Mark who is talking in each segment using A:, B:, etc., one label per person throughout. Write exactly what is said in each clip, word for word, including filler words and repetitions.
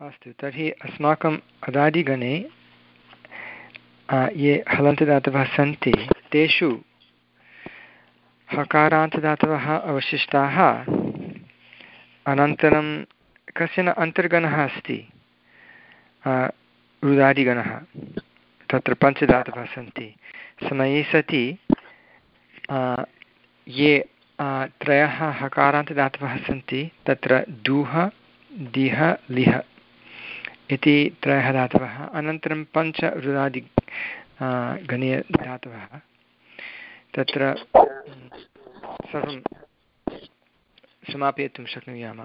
A: अस्तु, तर्हि अस्माकम् अदादिगणे ये हलन्तदातवः सन्ति तेषु हकारान्तदातवः अवशिष्टाः। अनन्तरं कश्चन अन्तर्गणः अस्ति रुदादिगणः, तत्र पञ्चदातवः सन्ति। समये सति ये त्रयः हकारान्तदातवः सन्ति तत्र दुह दिह लिह इति त्रयः धातवः। अनन्तरं पञ्च रुदादि गणीयधातवः। तत्र सर्वं समापयितुं शक्नुयाम।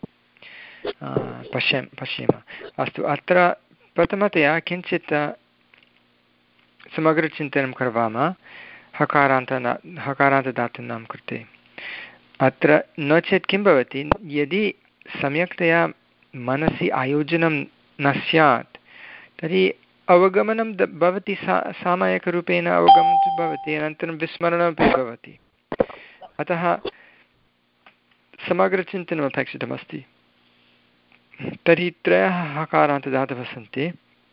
A: पश्येम पश्येम अस्तु, अत्र प्रथमतया किञ्चित् समग्रचिन्तनं कर्वामः हकारान्त हकारान्तदातॄणां कृते। अत्र नो चेत् किं भवति, यदि सम्यक्तया मनसि आयोजनं न स्यात् तर्हि अवगमनं भवति, सा सामायिकरूपेण अवगमनं भवति, अनन्तरं विस्मरणमपि भवति। अतः समग्रचिन्तनम् अपेक्षितमस्ति। तर्हि त्रयः हकारान्तदातवः सन्ति।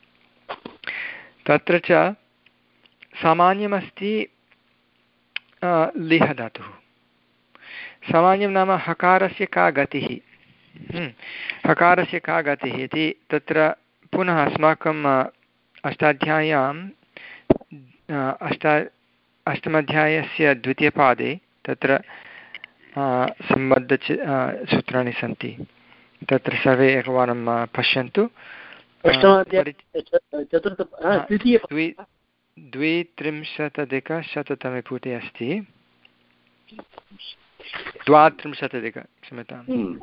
A: तत्र च सामान्यमस्ति लिह धातुः। सामान्यं नाम हकारस्य का गतिः, हकारस्य का गतिः इति तत्र पुनः अस्माकम् अष्टाध्याय्याम् अष्टा अष्टमाध्यायस्य द्वितीयपादे तत्र सम्बद्ध सूत्राणि सन्ति। तत्र सर्वे एकवारं पश्यन्तु। द्वि द्वित्रिंशदधिकशततमे पुटे अस्ति, द्वात्रिंशदधिक क्षम्यतां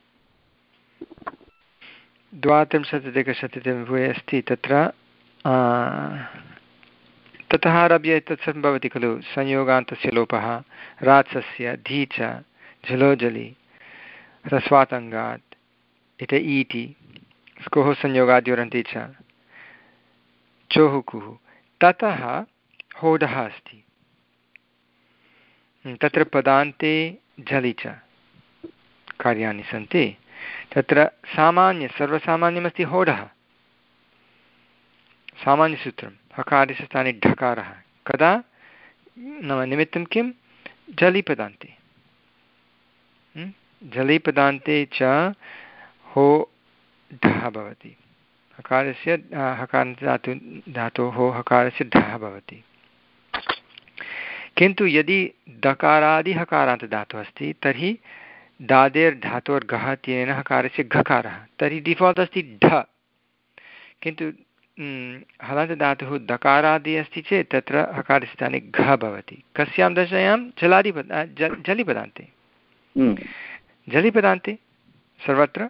A: द्वात्रिंशदधिकशततमे पुटे अस्ति। तत्र ततः आरभ्य एतत् सर्वं भवति खलु। संयोगान्तस्य लोपः, रात्सस्य, धी च, झलोजलि, ह्रस्वातङ्गात् इत ईति, स्कोः संयोगाद्योरन्ते च, चोहुकुः। ततः होडः अस्ति। तत्र पदान्ते झलि च कार्याणि सन्ति। तत्र सामान्य सर्वसामान्यमस्ति होडः, सामान्यसूत्रं। हकारस्य स्थाने ढकारः कदा, नाम निमित्तं किं, झलिपदान्ते। झलिपदान्ते च हो ढः भवति। हकारस्य हकारान्तदातु धातोः हकारस्य ढः भवति। किन्तु यदि दकारादिहकारान्तदातुः अस्ति तर्हि दादेर्धातोर्गः इत्यनेन हकारस्य घकारः, तर्हि डिफ़ाल्ट् अस्ति ढ। किन्तु हलन्तदातुः दकारादि अस्ति चेत् तत्र हकारस्य स्थाने घ भवति। कस्यां दशायां, जलादिपद जलिपदान्ते। जलिपदान्ते सर्वत्र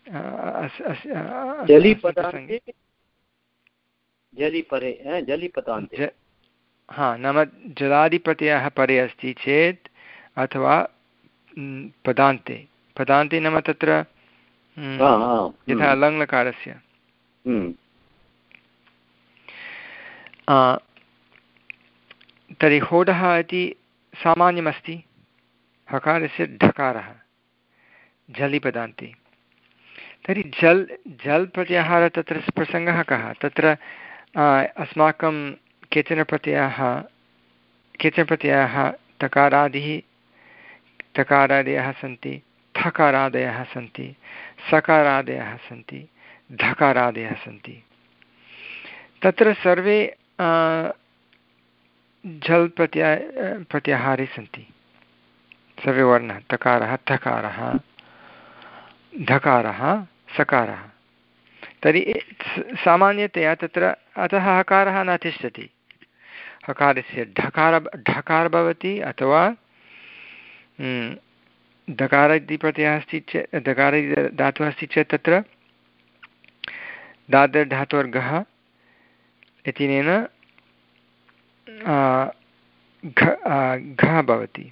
A: हा, नाम जलादिप्रत्ययः परे अस्ति चेत् अथवा पदान्ते, पदान्ते नाम तत्र यथा लङ्लकारस्य तर्हि होडः इति सामान्यमस्ति, हकारस्य ढकारः झलिपदान्ते। तर्हि झल् झल् प्रत्याहारः तत्र प्रसङ्गः कः, तत्र अस्माकं केचन प्रत्ययाः केचन प्रत्ययाः तकारादिः तकारादयः सन्ति, थकारादयः सन्ति, सकारादयः सन्ति, धकारादयः सन्ति। तत्र सर्वे झल् प्रत्याय प्रत्याहारे सन्ति, सर्वे वर्णाः, तकारः, थकारः, धकारः, सकारः। तर्हि सामान्यतया तत्र अतः हकारः न तिष्ठति, हकारस्य ढकार ढकार भवति, अथवा दकार इति प्रत्ययः अस्ति चेत्, दकार धातुः अस्ति चेत् तत्र दादर्धातोर्गः इत्यनेन घ भवति।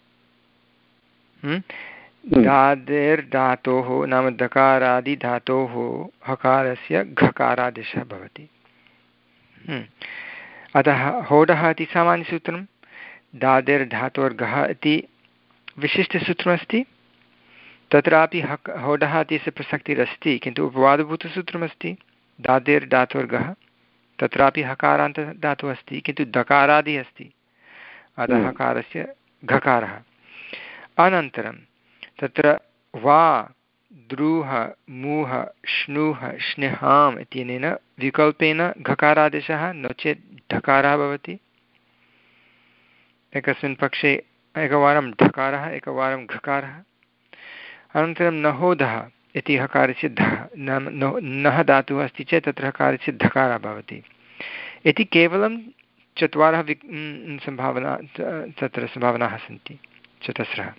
A: दादेर्धातोः नाम दकारादिधातोः हकारस्य घकारादेशः भवति। अतः होडः इति सामान्यसूत्रं, दादेर्धातोर्गः इति विशिष्टसूत्रमस्ति, तत्रापि हक् होडः इत्यस्य प्रसक्तिरस्ति, किन्तु उपवादभूतसूत्रमस्ति दादेर् धातोर्गः, तत्रापि हकारान्तः धातुः अस्ति, किन्तु दकारादि अस्ति, अतः हकारस्य घकारः। अनन्तरं तत्र वा द्रुह मूह श्नुः श्निहाम् इत्यनेन विकल्पेन घकारादेशः नो चेत् ढकारः भवति। एकस्मिन् पक्षे एकवारं ढकारः एकवारं घकारः। अनन्तरं नहोदः इति हकारस्य धः नाम नः धातुः अस्ति चेत् तत्र हकारस्य धकारः भवति इति केवलं चत्वारः वि सम्भावना तत्र सम्भावनाः सन्ति, चतस्रः।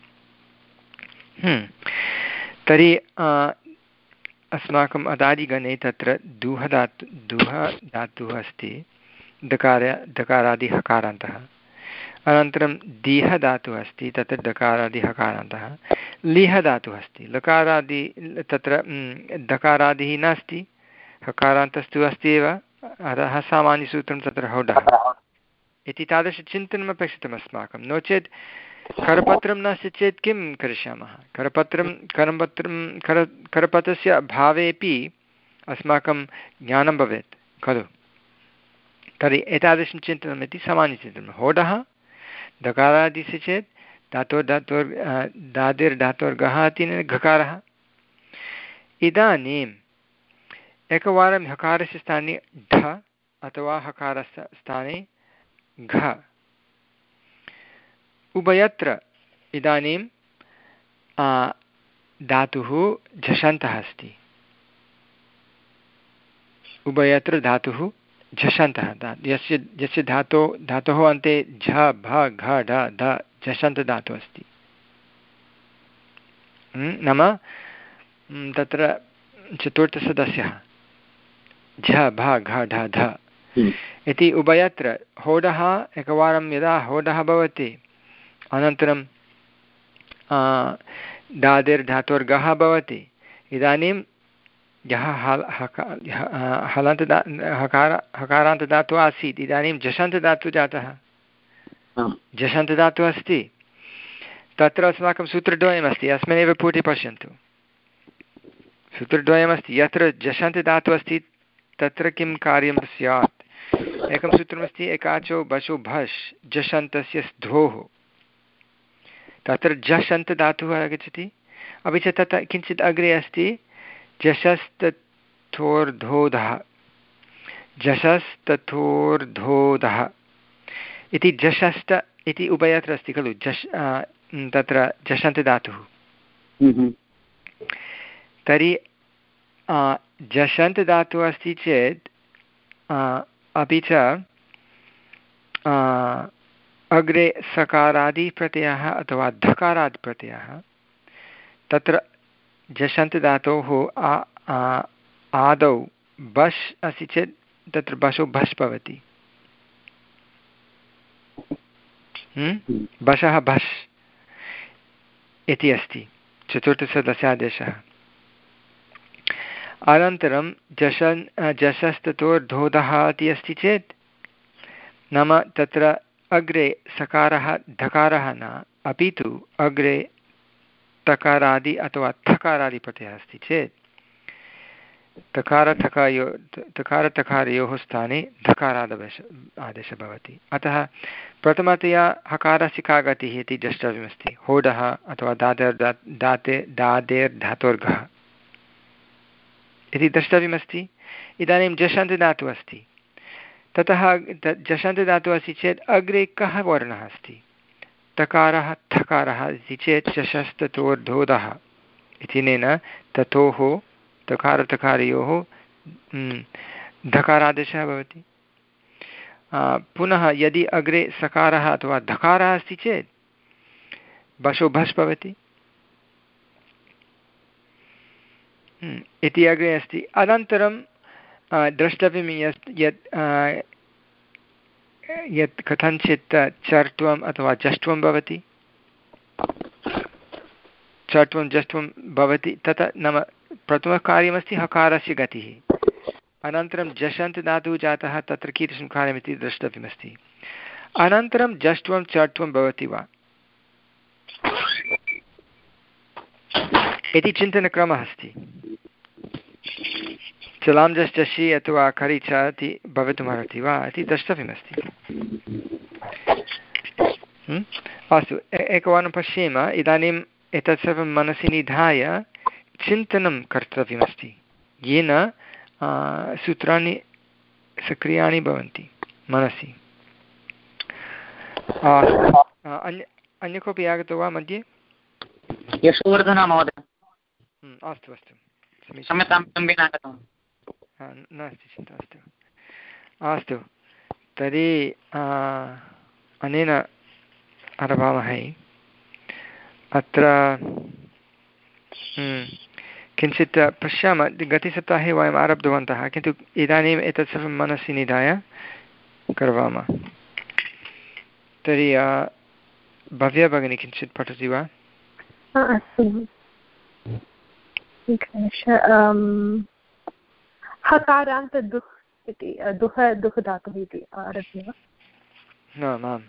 A: तर्हि अस्माकम् अदादिगणे तत्र दुह धातु दुह धातुः अस्ति, दकार दकारादिहकारान्तः। अनन्तरं दीह धातुः अस्ति, तत्र दकारादिहकारान्तः। लिह धातुः अस्ति, लकारादि तत्र दकारादिः नास्ति, हकारान्तस्तु अस्ति एव, अतः सामान्यसूत्रं तत्र होडः इति तादृशचिन्तनम् अपेक्षितम् अस्माकं। नो चेत् करपत्रं नास्ति चेत् किं करिष्यामः? करपत्रं करपत्रं कर करपत्रस्य अभावेपि अस्माकं ज्ञानं भवेत् खलु। तर्हि एतादृशं चिन्तनम् इति सामान्यचिन्तनं। होडः दकारादिस्य चेत् धातोर् धातोर् दादिर् धातोर्गः इति घकारः। इदानीम् एकवारं हकारस्य स्थाने ढ अथवा हकारस्य स्थाने घ, उभयत्र इदानीं धातुः झषन्तः अस्ति। उभयत्र धातुः झषन्तः, यस्य यस्य धातो धातोः अन्ते झ भ घ ढ ध झषन्तधातुः अस्ति। नाम तत्र चतुर्थसदस्यः झ भ घ ढ ध इति उभयत्र होडः एकवारं यदा होडः भवति, अनन्तरं दादिर् धातोर्गः भवति, इदानीं यः हल् हलन्तदा हकार हकारान्तदातुः आसीत् इदानीं झषन्तदातुः जातः, झषन्तदातुः अस्ति। तत्र अस्माकं सूत्रद्वयमस्ति, अस्मिन्नेव पुटे पश्यन्तु, सूत्रद्वयमस्ति। यत्र झषन्तदातुः अस्ति तत्र किं कार्यं स्यात्? एकं सूत्रमस्ति एकाचो बशो भष् झषन्तस्य स्ध्वोः, तत्र झषन्तदातुः आगच्छति। अपि च तत् किञ्चित् अग्रे अस्ति झषस्तथोर्धोधः, झषस्तथोर्धोधः इति झषस्त इति उभयत्र अस्ति खलु, झष् तत्र झषन्तदातुः। तर्हि झषन्तदातुः अस्ति चेत् अपि च अग्रे सकारादिप्रत्ययः अथवा धकारादिप्रत्ययः, तत्र झषन्तदातोः आदौ बश् अस्ति चेत् तत्र बशो भष् भवति। बशः भष् इति अस्ति चतुर्थसदस्यादेशः। अनन्तरं झषन् झषस्ततोर्धोधः इति अस्ति चेत् नाम तत्र अग्रे सकारः धकारः न, अपि तु अग्रे तकारादि अथवा थकारादिप्रत्ययः अस्ति चेत् तकारथकारयो तकारतकारयोः स्थाने धकारादेश आदेशः भवति। अतः प्रथमतया हकारस्य का गतिः इति द्रष्टव्यमस्ति। होडः अथवा दादेर् दाते दादेर् धातोर्गः इति द्रष्टव्यमस्ति। इदानीं झषन्तदातुः अस्ति, ततः झषन्तदातुः अस्ति चेत् अग्रे कः वर्णः अस्ति? तकारः थकारः इति चेत् झषस्ततोर्धोधः इत्यनेन ततोः तकारतकारयोः धकारादेशः भवति। पुनः यदि अग्रे सकारः अथवा धकारः अस्ति चेत् बशो भष् भवति इति अग्रे अस्ति। अनन्तरं द्रष्टव्यं यत् यत् यत् कथञ्चित् चर्त्वम् अथवा जष्ट्वं भवति, चर्त्वं जष्ट्वं भवति, तत् नाम प्रथमकार्यमस्ति हकारस्य गतिः। अनन्तरं झषन्तदातुः जातः, तत्र कीदृशं कार्यमिति द्रष्टव्यमस्ति। अनन्तरं जष्ट्वं चर्त्वं भवति वा? इति चिन्तनक्रमः अस्ति। चलां जश् जषि अथवा खरि च इति भवितुमर्हति वा इति द्रष्टव्यमस्ति। अस्तु, एकवारं पश्येम। इदानीम् एतत् सर्वं मनसि निधाय चिन्तनं कर्तव्यमस्ति, येन सूत्राणि सक्रियाणि भवन्ति मनसि। अन्य अन्य कोऽपि आगतो वा मध्ये?
B: यशोवर्धन महोदय।
A: अस्तु अस्तु, नास्ति चिन्ता। अस्तु अस्तु, तर्हि अनेन आरभामहे। अत्र किञ्चित् पश्यामः। गतसप्ताहे वयम् आरब्धवन्तः, किन्तु इदानीम् एतत् सर्वं मनसि निधाय करवामः। तर्हि भव्या भगिनी किञ्चित् पठति वा?
C: अस्तु। हकारान्त दुह् इति दुः दुः धातुः इति आरभ्य वा?
A: आम्।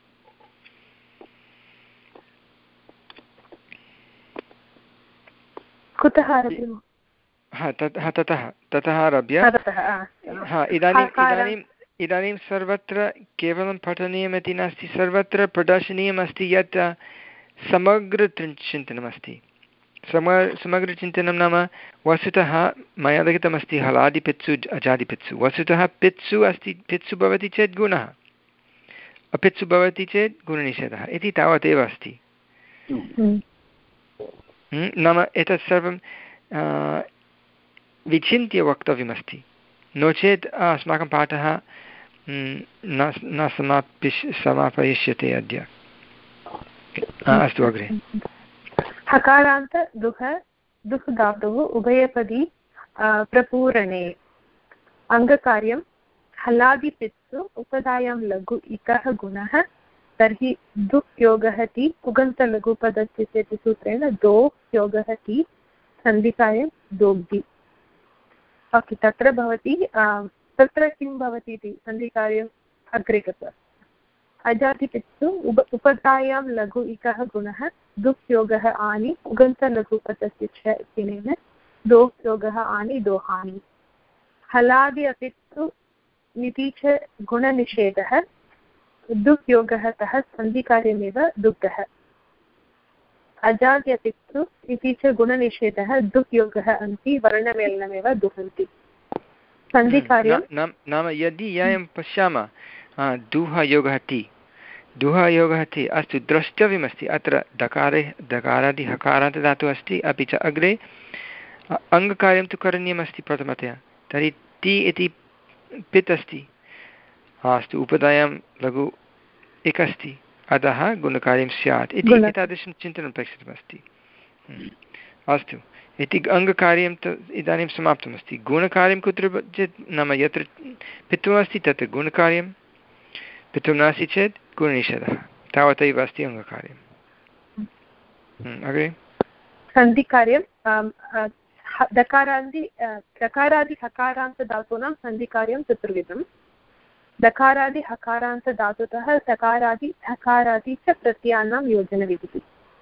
C: कुतः आरभ्य?
A: ततः ततः आरभ्य। हा, इदानीम् इदानीम् इदानीं सर्वत्र केवलं पठनीयमिति नास्ति, सर्वत्र प्रदर्शनीयमस्ति यत् समग्रचिन्तनमस्ति। सम समग्रचिन्तनं नाम वस्तुतः मया लिखितमस्ति हलादिपित्सु अजादिपित्सु। वस्तुतः पित्सु अस्ति, पित्सु भवति चेत् गुणः, अपित्सु भवति चेत् गुणनिषेधः इति तावदेव अस्ति। नाम एतत् सर्वं विचिन्त्य वक्तव्यमस्ति, नो चेत् अस्माकं पाठः न न समापिष् समापयिष्यते अद्य। अस्तु, अग्रे।
C: हकारान्त दुः दुः धातुः उभयपदी प्रपूरणे अङ्गकार्यं हलादिपित्सु उपधायां लघु इकः गुणः, तर्हि दुः योगः ति उगन्तलघुपदस्य चेति सूत्रेण दो योगः ति सन्धिकार्यं दोग्धि। ओके, तत्र भवति तत्र किं भवति इति सन्धिकार्यम् अग्रे गत्वा अजादिपित्सु उप उपधायां लघु इकः गुणः, दुः योगः आनि उगन्तलघुपदस्य च इत्यनेन दोः योगः आनि दोहानि। हलादि अपित्सु निति च गुणनिषेधः, दुः योगः तः सन्धिकार्यमेव दुग्धः। अजाद्यपित्सु इति च गुणनिषेधः, दुः योगः अन्ति वर्णमेलनमेव दुहन्ति। सन्धिकार्यं
A: नाम यदि ययं पश्यामः दुः योगः ति दुः योगः ति अस्तु, द्रष्टव्यमस्ति। अत्र दकारे दकारादि हकारान्त धातुः अस्ति, अपि च अग्रे अङ्गकार्यं तु करणीयमस्ति प्रथमतया। तर्हि ति इति पित् अस्ति, अस्तु, उपधायां लघु इक् अस्ति, अतः गुणकार्यं स्यात् इति एतादृशं चिन्तनं प्रेक्षितमस्ति। अस्तु, इति अङ्गकार्यं तु इदानीं समाप्तमस्ति। गुणकार्यं कुत्र चेत् नाम यत्र पित्वम् अस्ति तत्र गुणकार्यं, पित्वं नास्ति चेत् गुणनिषेधः, तावदेव अस्ति अङ्गकार्यम्। अग्रे
C: सन्धिकार्यं दकारादि दकारादि हकारान्त धातूनां सन्धिकार्यं चतुर्विधं। दकारादि हकारान्त धातुतः सकारादि हकारादि च प्रत्ययानां योजनविधिः।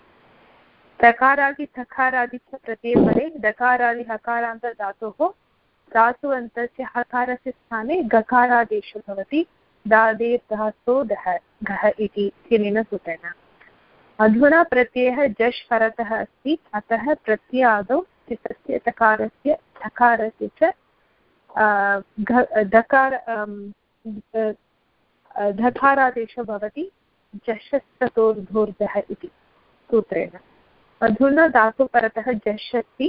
C: दकारादि सकारादि च प्रत्ययपरे दकारादि हकारान्त धातोः धातुवन्तस्य हकारस्य स्थाने गकारादेशो भवति। दादे धातो दः घः इति इत्यनेन सूत्रेण। अधुना प्रत्ययः जश् परतः अस्ति, अतः प्रत्ययादौ चित्तस्य तकारस्य धकारस्य च धकार धकारादेशो भवति जश्चतोर्धोर्धः इति सूत्रेण। अधुना धातुपरतः जश् अस्ति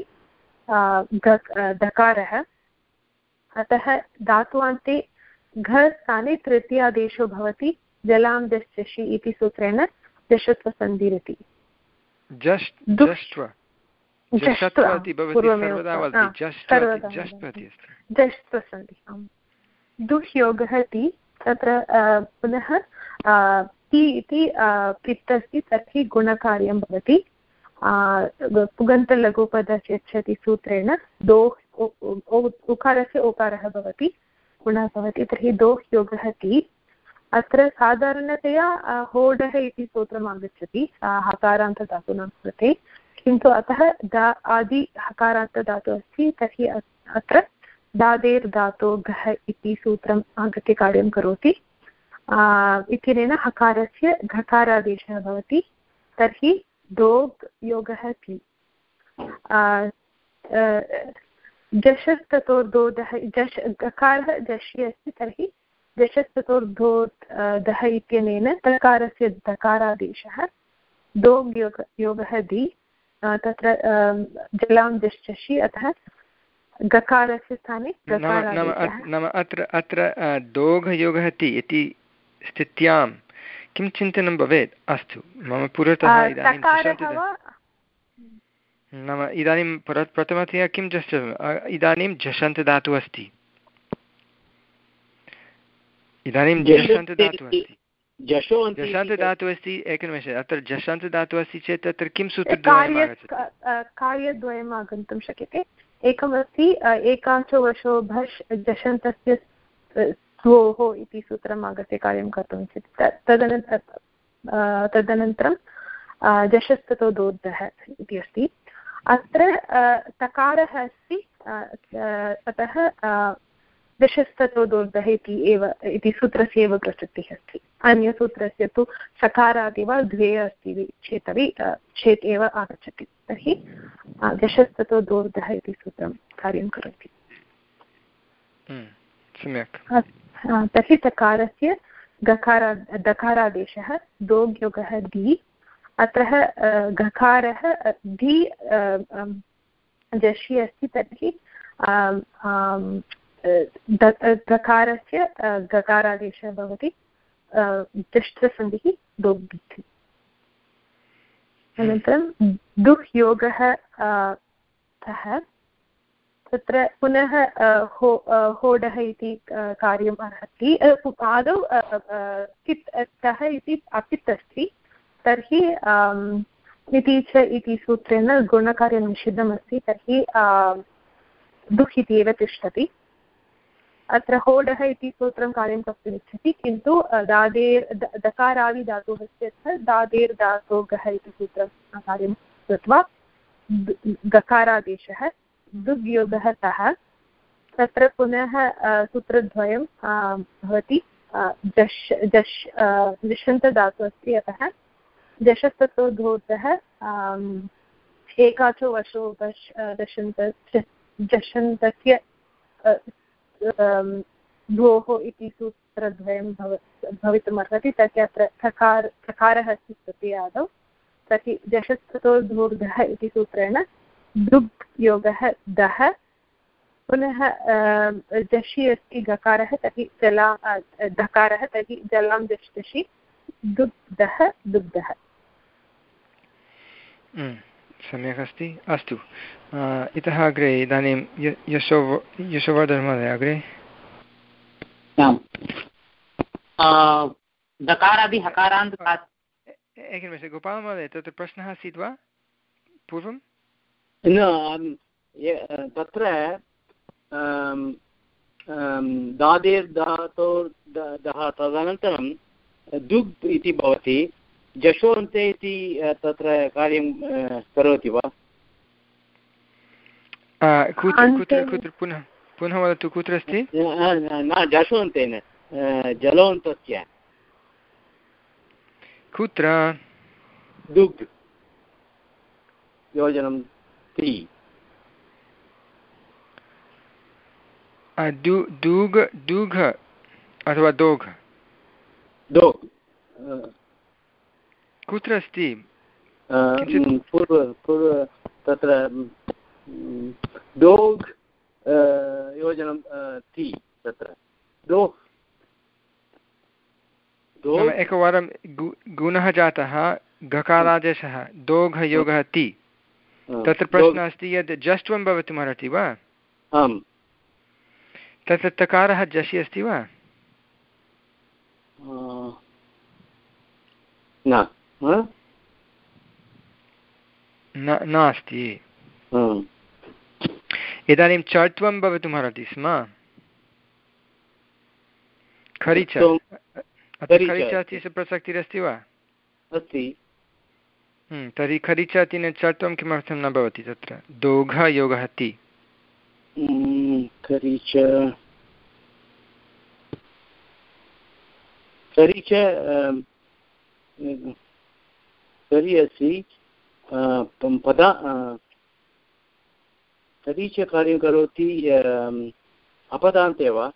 C: धकारः, अतः धातुवान्ते घ स्थाने तृतीयादेशो भवति जलां जश्चषि इति सूत्रेण जषत्वसन्धिरिति। दुः योगः ति तत्र पुनः ति इति पित् अस्ति, तर्हि गुणकार्यं भवति। पुगन्तलघुपदस्य यच्छति सूत्रेण दोः उकारस्य ओकारः भवति, गुणः भवति, तर्हि दोः योगः ति। अत्र साधारणतया होडः इति सूत्रम् आगच्छति हकारान्तधातूनां कृते, किन्तु अतः दा आदि हकारान्तदातुः अस्ति तर्हि अत्र दादेर् धातो घः इति सूत्रम् आगत्य कार्यं करोति। इत्यनेन हकारस्य घकारादेशः भवति। तर्हि दोग् योगः ति जशस्ततोर्धोधः जश् गकारः जषि अस्ति तर्हि जशस्ततोर्धो दः इत्यनेन तकारस्य दकारादेशः दोग् योग योगः दि तत्र जलां जश्चषि अतः गकारस्य स्थाने
A: नाम अत्र अत्र दोघयोगः ति इति स्थित्यां किं चिन्तनं भवेत्? अस्तु मम पुरतः इदानीं नाम इदानीं प्रथमतया किं जश् इदानीं झषन्तदातुः अस्ति इदानीं झषन्तदातुः अस्ति झषन्तदातुः अस्ति एकनिमेषम् अत्र झषन्तदातुः अस्ति चेत् तत्र किं सूत्रद्वयम् आगच्छति?
C: कार्यद्वयम् आगन्तुं शक्यते। एकमस्ति एकांशो वशो भष् झषन्तस्य द्वोः इति सूत्रम् आगत्य कार्यं कर्तुम् इच्छति। तदनन्तरं तदनन्तरं झषस्ततो दोर्धः इति अस्ति। अत्र तकारः अस्ति अतः दशस्ततो दोर्धः इति एव इति सूत्रस्य एव प्रसक्तिः अस्ति। अन्यसूत्रस्य तु सकारात् एव द्वे अस्ति चेदपि चेत् एव आगच्छति। तर्हि दशस्ततो दोर्धः इति सूत्रं कार्यं करोति।
A: सम्यक्।
C: तर्हि तकारस्य गकारा दकारादेशः दोग्योगः दि। अत्र गकारः धि जषि अस्ति तर्हि दकारस्य गकारादेशः भवति दष्ट्रसन्धिः दोग्। अनन्तरं दुह् योगः तः तत्र पुनः हो होडः इति कार्यम् अर्हति। आदौ कित् तः इति अपित् अस्ति तर्हि इति च इति सूत्रेण गुणकार्यं निषिद्धमस्ति तर्हि दुह् इति एव तिष्ठति। अत्र होडः इति सूत्रं कार्यं कर्तुम् इच्छति किन्तु दादेर् दकारादिधातुः अस्ति दादेर् धातोगः इति सूत्रं कार्यं कृत्वा गकारादेशः दुग्योगः तः। तत्र पुनः सूत्रद्वयं भवति। जश् जश् निषन्तधातुः अस्ति अतः जशस्ततो धोतः एकाचो वशो वश् दशन्त जषन्तस्य द्वोः इति सूत्रद्वयं भव भवितुमर्हति। तर्हि अत्र थकार थकारः अस्ति प्रति आदौ तर्हि जशस्ततो धूर्धः इति सूत्रेण दुग् योगः दः। पुनः जषि अस्ति गकारः तर्हि जला धकारः तर्हि जलां जष्टषि दुग्धः दुग्धः।
A: सम्यक् अस्ति। अस्तु इतः अग्रे इदानीं यशो यशोवर्धनमहोदय अग्रे।
B: दकारादि हकारान्त
A: एकनिमेषं गोपालमहोदय तत्र प्रश्नः आसीत् वा पूर्वं?
D: तत्र दादेर् धातोर् दः तदनन्तरं दुग् इति भवति। जशोन्ते इति तत्र कार्यं करोति वा?
A: कुत्र कुत्र पुनः पुनः वदतु कुत्र अस्ति?
D: न जशोन्तेन जलोन्तस्य
A: कुत्र?
D: दुग् योजनं ति
A: दूघ दूघ अथवा दोघ
D: दोग्
A: कुत्र अस्ति?
D: पूर्व पूर्व तत्र दोग् योजनं ति तत्र दोग्
A: एकवारं गुणः जातः गकारादेशः दोघ योगः ति। तत्र प्रश्नः अस्ति यद् जष्ट्वं भवितुमर्हति वा?
D: आम्।
A: तत्र तकारः जषि अस्ति वा?
D: न
A: नास्ति। इदानीं चत्वं भवितुमर्हति स्म। खरिच खरिच अस्ति प्रसक्तिरस्ति वा?
D: अस्ति।
A: तर्हि खरिच इति चर्त्वं किमर्थं न भवति तत्र दोघ योगः ति
D: खरिच खरिच खरि अस्ति पदा खरिच कार्यं करोति अपदान्ते वा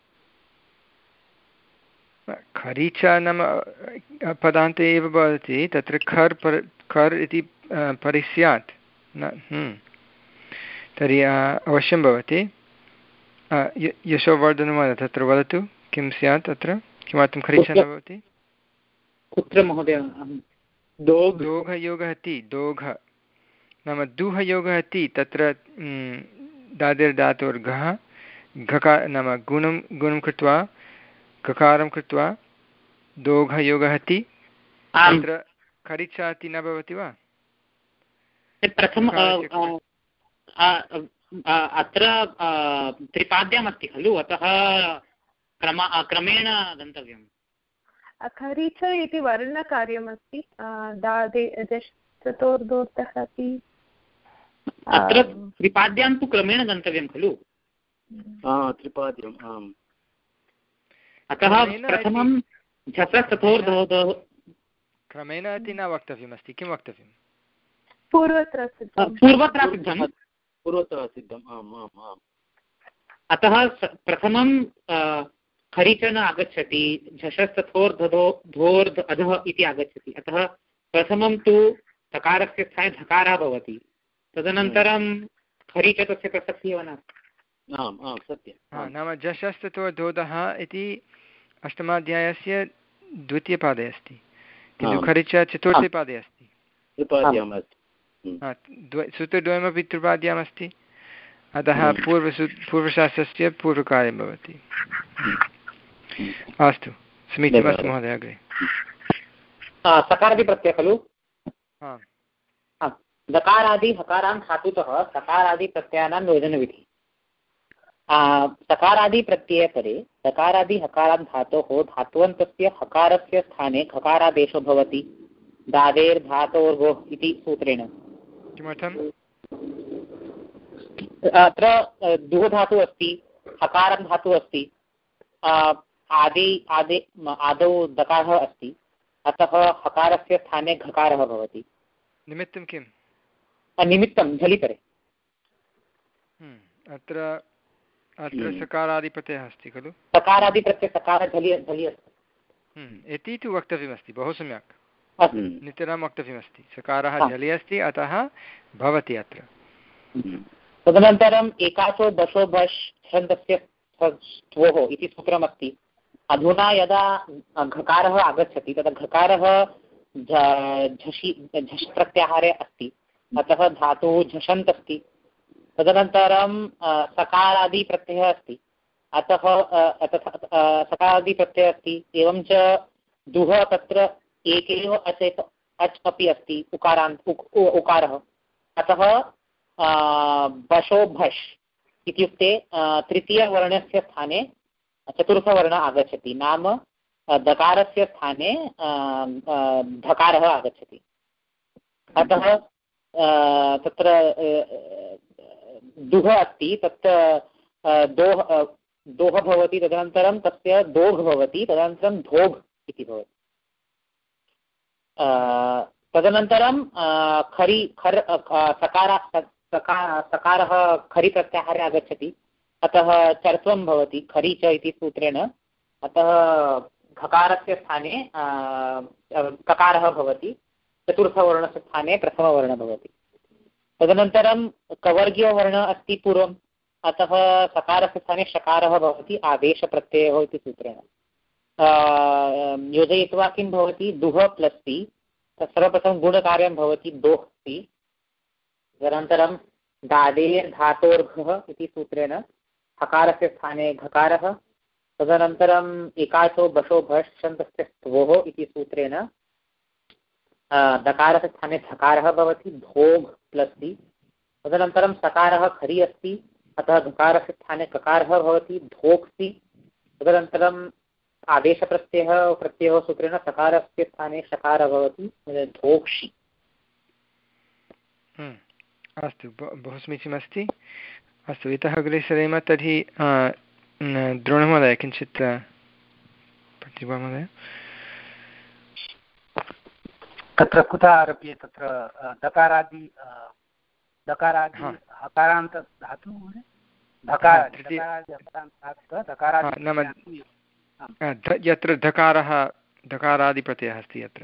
A: खरिच नाम पदान्ते एव भवति तत्र खर् पर खर् इति परिस्यात् न तर्हि अवश्यं भवति यशोवर्धनमहोदय तत्र वदतु किं स्यात् तत्र किमर्थं खरिच न भवति
B: कुत्र महोदय
A: दोघयोगः ति दोघ नाम दुहयोगः ति तत्र दादिर्धातोर्घः घकार नाम गुणं गुणं कृत्वा गकारं कृत्वा दोघयोगः ति तत्र खरिच इति न भवति वा
B: प्रथम अत्र त्रिपाद्यम् अस्ति खलु अतः क्रम क्रमेण गन्तव्यम्
C: खरिच इति वर्णकार्यमस्ति दादे चतुर्दोतः अपि
B: अत्र त्रिपाद्यां तु क्रमेण गन्तव्यं खलु
D: त्रिपाद्यम् आम्
B: अतः प्रथमं झसचतुर्दोः
A: क्रमेण इति न वक्तव्यमस्ति किं वक्तव्यं
C: पूर्वत्र
B: पूर्वत्र सिद्धं
D: पूर्वत्र सिद्धम् आम् आम् आम्
B: अतः प्रथमं खरिच न आगच्छति झषस्तथोर्धो धोर्ध अधः इति आगच्छति अतः प्रथमं तु तकारस्य स्थाने धकारः भवति तदनन्तरं खरिच तस्य प्रसक्तिः एव नास्ति
D: आम् आम् सत्यं
A: नाम झषस्तथोर्धोधः इति अष्टमाध्यायस्य द्वितीयपादे अस्ति किन्तु खरिच चतुर्थे पादे अस्ति
D: त्रिपाद्याम् अस्ति
A: सूत्रद्वयमपि त्रिपाद्याम् अस्ति अतः पूर्वसु पूर्वशास्त्रस्य पूर्वकार्यं भवति अस्तु समीचीनमस्ति महोदय अग्रे
B: सकारादिप्रत्ययः खलु दकारादि हकारान् धातुतः सकारादिप्रत्ययानां योजनविधिः सकारादिप्रत्यये परे दकारादि हकारान् धातोः धात्वन्तस्य हकारस्य स्थाने खकारादेशो भवति दादेर्धातोर्गोः इति सूत्रेण
A: किमर्थम्
B: अत्र दुः धातुः अस्ति हकारं धातुः अस्ति आदि आदि आदौ दकारः अस्ति अतः हकारस्य स्थाने घकारः भवति
A: निमित्तं किम्
B: निमित्तं झलिपरे
A: अत्र अत्र सकारादिप्रत्ययः अस्ति खलु
B: सकारादिप्रत्ययः सकार झलि झलि अस्ति
A: इति तु वक्तव्यमस्ति बहु सम्यक् नितरां वक्तव्यमस्ति सकारः झलि अस्ति अतः भवति अत्र
B: तदनन्तरम् एकाचो दशो भष् छन्दस्य स्थोः इति सूत्रमस्ति अधुना यदा घकारः आगच्छति तदा घकारः झषि झष् प्रत्याहारे अस्ति अतः धातुः झषन्त् अस्ति तदनन्तरं सकारादिप्रत्ययः अस्ति अतः सकारादिप्रत्ययः अस्ति एवं च दुः तत्र एकेव अचेत अच् अपि अस्ति उकारान्त उकारः अतः बशो भष् इत्युक्ते तृतीयवर्णस्य स्थाने चतुर्थवर्णः आगच्छति नाम दकारस्य स्थाने धकारः आगच्छति अतः तत्र दुः अस्ति तत्र दोः दोः भवति तदनन्तरं तस्य दोघ् भवति तदनन्तरं धोघ् इति भवति तदनन्तरं खरि खर् सकार सकारः खरि प्रत्याहारे आगच्छति अतः चर्त्वं भवति खरि च इति सूत्रेण अतः घकारस्य स्थाने ककारः भवति चतुर्थवर्णस्य स्थाने प्रथमवर्णः भवति तदनन्तरं कवर्गीयवर्णः अस्ति पूर्वम् अतः सकारस्य स्थाने शकारः भवति आदेशप्रत्ययः इति सूत्रेण योजयित्वा किं भवति दुः प्लस् ति सर्वप्रथमं गुणकार्यं भवति दोः ति तदनन्तरं दादेर् धातोर्घः इति सूत्रेण हकारस्य स्थाने घकारः तदनन्तरम् एकाचो बशो भष् छन्दस्य स्थोः इति सूत्रेण दकारस्य स्थाने धकारः भवति धोघ् प्लस् ति तदनन्तरं सकारः खरि अस्ति अतः धकारस्य स्थाने ककारः भवति धोक्सि तदनन्तरम् आदेशप्रत्ययः प्रत्ययः सूत्रेण सकारस्य स्थाने शकारः भवति धोक्षि
A: अस्तु, बहु समीचीनमस्ति। अस्तु, इतः अग्रे सरेम। तर्हि द्रोणमहोदय किञ्चित् पठति वा महोदय?
E: तत्र कुतः आरभ्य तत्र दकारादि दकारादि हकारान्त धातु
A: नाम यत्र धकारः धकारादिप्रत्ययः अस्ति यत्र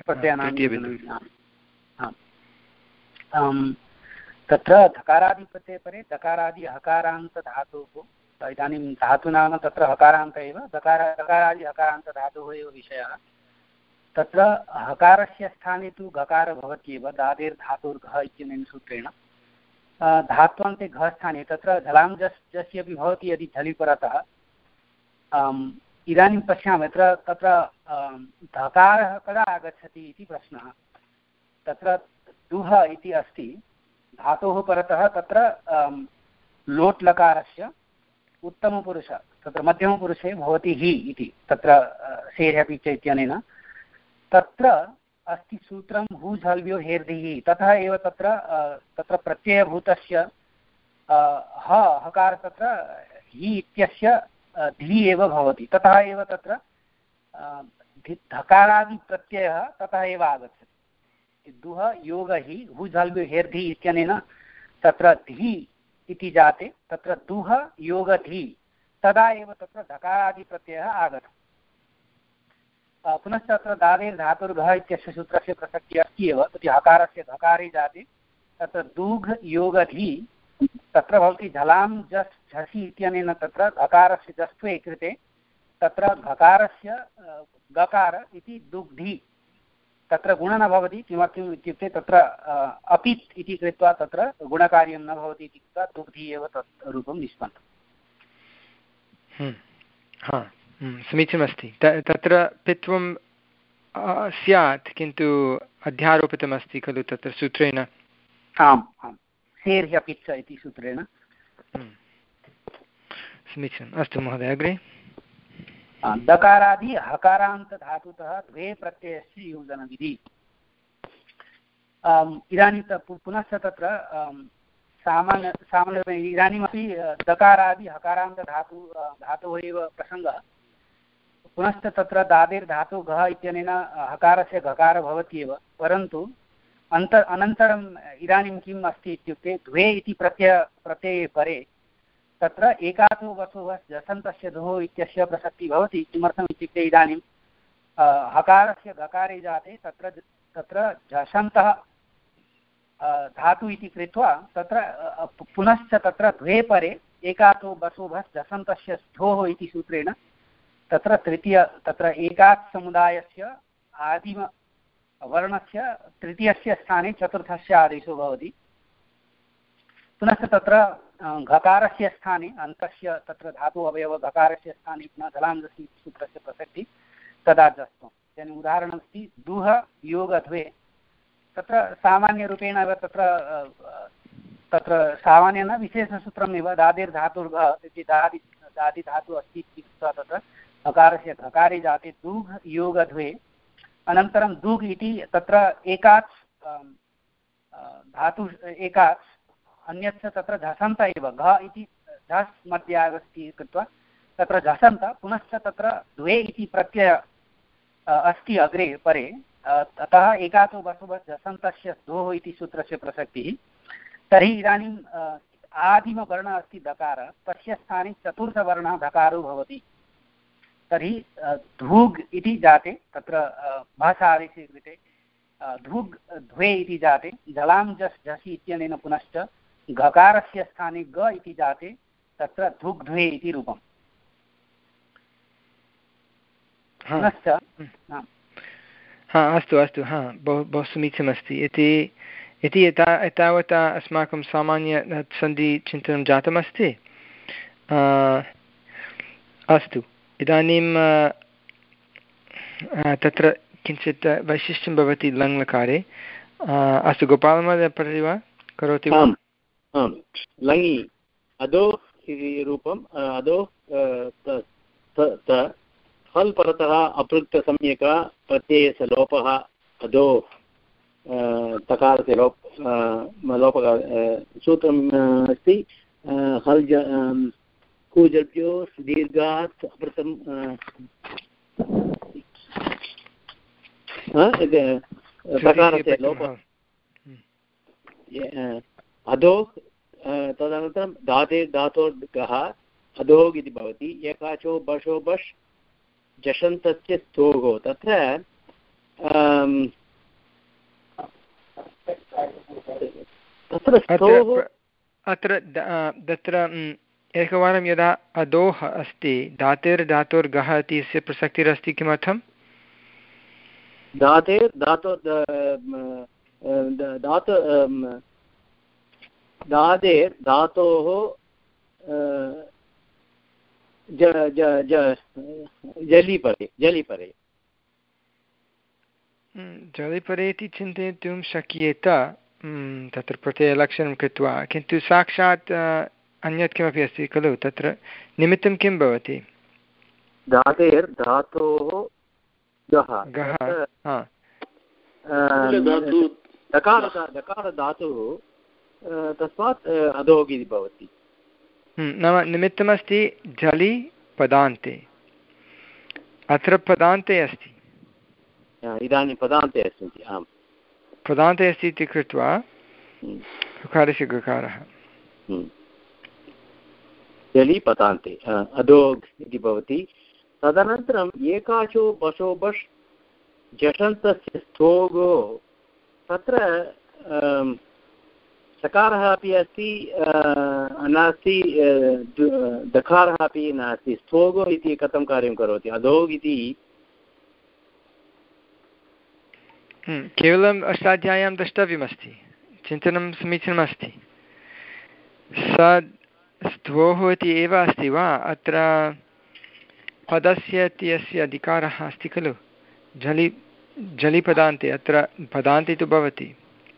E: तत्र धकारादिप्रत्यये परे दकारादि हकारान्तधातुः इदानीं धातु नाम तत्र हकारान्त एव दकार दकारादि हकारान्तधातुः एव विषयः। तत्र हकारस्य स्थाने तु गकार भवत्येव दादेर्धातुर्घः इत्यनेन सूत्रेण धात्वान्ते घ स्थाने तत्र झलां जस् जस्य अपि भवति यदि झलि परतः। इदानीं पश्यामः तत्र तत्र धकारः कदा आगच्छति इति प्रश्नः। तत्र दुह इति अस्ति धातोः परतः तत्र लोट् लकारस्य उत्तमपुरुष तत्र मध्यमपुरुषे भवति हि इति तत्र सेर् अपि च इत्यनेन तत्र अस्ति सूत्रं हु झल्व्यो हेर्धिः। ततः एव तत्र तत्र प्रत्ययभूतस्य ह हकार तत्र हि इत्यस्य धि एव भवति। ततः एव तत्र धकारादिप्रत्ययः ततः एव आगच्छति। दुह योग हि हु झल्व्यो हेर्धि इत्यनेन तत्र धि इति जाते तत्र दुह योग धि तदा एव तत्र धकारादिप्रत्ययः आगतः। पुनश्च अत्र दादेर् धातुर्घः इत्यस्य सूत्रस्य प्रसक्तिः अस्ति एव। तत्र हकारस्य धकारे जाते तत्र दूघ योगधि तत्र भवति झलां जस् झसि इत्यनेन तत्र धकारस्य जस्त्वे कृते तत्र घकारस्य गकार इति दुग्धि तत्र गुणः न भवति। किमर्थम् इत्युक्ते तत्र अपित् इति कृत्वा तत्र गुणकार्यं न भवति इति कृत्वा दुग्धि एव तत् रूपं निष्पन्नम्।
A: समीचीनमस्ति। तत्र पित्वं स्यात् किन्तु अध्यारोपितमस्ति खलु तत्र सूत्रेण।
E: आम् आम् सेर् ह्यपित् इति सूत्रेण।
A: समीचीनम्। अस्तु महोदय अग्रे।
E: दकारादि हकारान्तधातुतः द्वे प्रत्ययस्य योजनविधि। इदानीं पुनश्च तत्र सामान्य सामान्य इदानीमपि दकारादि हकारान्तधातु धातोः एव प्रसङ्गः। पुनश्च तत्र दादेर्धातु घः इत्यनेन हकारस्य घकार भवत्येव परन्तु अन्त अनन्तरम् इदानीं किम् अस्ति इत्युक्ते द्वे इति प्रत्यय प्रत्यये परे तत्र एकातो वसुः जसन्तस्य धोः इत्यस्य प्रसक्तिः भवति। किमर्थम् इत्युक्ते इदानीं हकारस्य घकारे जाते तत्र तत्र झषन्तः धातु इति कृत्वा तत्र पुनश्च तत्र द्वे परे एकातो वसुभस् जसन्तस्य धोः इति सूत्रेण तत्र तृतीय तत्र एकात् समुदायस्य आदिमवर्णस्य तृतीयस्य स्थाने चतुर्थस्य आदेशो भवति। पुनश्च तत्र घकारस्य स्थाने अन्तस्य तत्र धातु अवयव घकारस्य स्थाने पुनः झलाञ्जसि सूत्रस्य प्रसक्तिः तदा जस्त्वम्। इदानीम् उदाहरणमस्ति दुह योगद्वे तत्र सामान्यरूपेण एव तत्र तत्र सामान्येन विशेषसूत्रमेव दादिर्धातुर्घः इति दादि दादिधातुः अस्ति इति कृत्वा तत्र हकारस्य घकारे जाते दुघ् योगद्वे अनन्तरं दुघ् इति तत्र एकात् धातु एकात् अन्यच्च तत्र झसन्त एव घ इति झस् मध्ये आगच्छति कृत्वा तत्र झसन्त पुनश्च तत्र द्वे इति प्रत्यय अस्ति अग्रे परे अतः एकातो वसुभस् झसन्तस्य धोः इति सूत्रस्य प्रसक्तिः। तर्हि इदानीम् आदिमवर्णः अस्ति दकार तस्य स्थाने चतुर्थवर्णः धकारो भवति। तर्हि धूग् इति जाते तत्र भाषा आदेशे कृते धूग् द्वे इति जाते झलां जस् झसि इत्यनेन पुनश्च घकारस्य स्थाने ग इति जाते तत्र धुग्ध्वे इति रूपम्। पुनश्च
A: हा अस्तु अस्तु हा बहु बहु समीचीनमस्ति इति इति एता एतावता अस्माकं सामान्य सन्धिचिन्तनं जातमस्ति। अस्तु इदानीं तत्र किञ्चित् वैशिष्ट्यं भवति लङ्लकारे। अस्तु गोपालमहोदय पठति वा करोति वा?
D: आम् लङि अधो रूपम् अधो हल् परतः अपृक्तसंज्ञक प्रत्ययस्य लोपः अधो तकारस्य लोप लोप सूत्रम् अस्ति हल् कूजभ्यो दीर्घात् अप्रथम तकारस्य लोप अधो तदनन्तरं धाते धातोर्गः अधोग् इति भवति एकाचो बशो बश् जषन्तस्य स्तोः तत्र तत्र स्तोः
A: अत्र तत्र एकवारं यदा अधोः अस्ति धातेर्धातोर्गः इति अस्य प्रसक्तिरस्ति किमर्थं
D: धातेर् धातो धातु धातेर् धातोः जलिपरे जलिपरे
A: जलिपरे इति चिन्तयितुं शक्येत तत्र प्रत्ययलक्षणं कृत्वा किन्तु साक्षात् अन्यत् किमपि अस्ति खलु तत्र निमित्तं किं भवति
D: धातेर् धातोः गः दकार दकार धातुः तस्मात् अधोग् इति भवति
A: नाम निमित्तमस्ति जलि पदान्ते अत्र पदान्ते अस्ति
D: इदानीं पदान्ते अस्ति आम्
A: पदान्ते अस्ति इति कृत्वा ऋकारस्य गकारः
D: जलि पदान्ते अधोग् इति भवति तदनन्तरम् एकाचो बशो बश् जषन्तस्य स्थोगो तत्र सकारः अपि अस्ति नास्ति दकारः अपि नास्ति स्थोगो इति कथं कार्यं करोति अधोग् इति
A: केवलम् अष्टाध्याय्यां द्रष्टव्यमस्ति चिन्तनं समीचीनमस्ति स स्थोः इति एव अस्ति वा अत्र पदस्य इत्यस्य अधिकारः अस्ति खलु जलि जलिपदान्ते अत्र पदान्ते तु भवति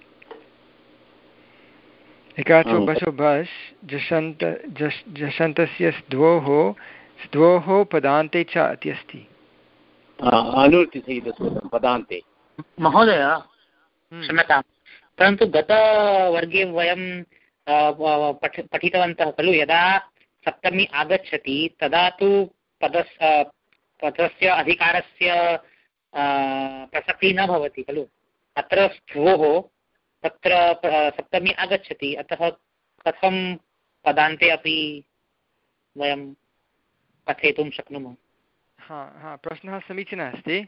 A: एकाचो बशो बश् जषन्त जश् जषन्तस्य स्ध्वोः स्ध्वोः पदान्ते च इति अस्ति
D: पदान्ते
B: महोदय क्षम्यतां परन्तु गतवर्गे वयं पठितवन्तः खलु यदा सप्तमी आगच्छति तदा तु पदस्य पदस्य अधिकारस्य प्रसक्तिः न भवति खलु अत्र स्ध्वोः तत्र सप्तमी आगच्छति अतः कथं पदान्ते अपि वयं कथयितुं शक्नुमः
A: हा हा प्रश्नः समीचीनः अस्ति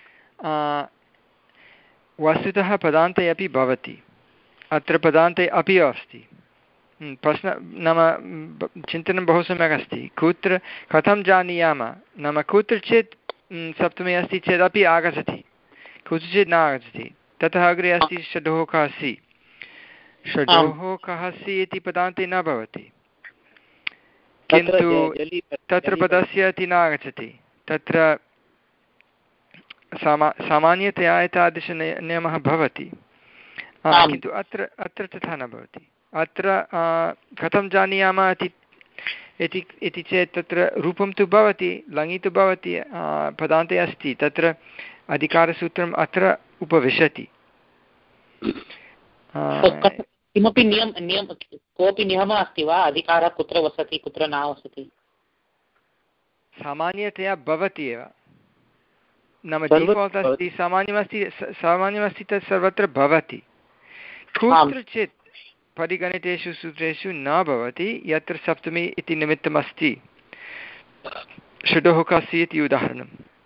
A: वस्तुतः पदान्ते अपि भवति अत्र पदान्ते अपि अस्ति प्रश्न नाम चिन्तनं बहु सम्यक् अस्ति कुत्र कथं जानीयामः नाम कुत्रचित् सप्तमी अस्ति चेदपि आगच्छति कुत्रचित् न आगच्छति ततः अग्रे अस्ति षडोः कः सि षडोः कः सि इति पदान्ते न भवति किन्तु तत्र पदस्य इति न आगच्छति तत्र सामा सामान्यतया एतादृश नियमः भवति किन्तु अत्र अत्र तथा न भवति अत्र कथं जानीयामः इति इति चेत् तत्र रूपं तु भवति लङि तु भवति पदान्ते अस्ति तत्र अधिकारसूत्रम् अत्र उपविशति
B: किमपि नियम नियम कोऽपि नियमः अस्ति वा अधिकारः कुत्र वसति कुत्र न वसति
A: सामान्यतया भवति एव नाम डिफाल्ट् अस्ति सामान्यमस्ति सामान्यमस्ति तत् सर्वत्र भवति कुत्रचित् परिगणितेषु सूत्रेषु न भवति यत्र सप्तमी इति निमित्तमस्ति षडोः कस्य इति उदाहरणं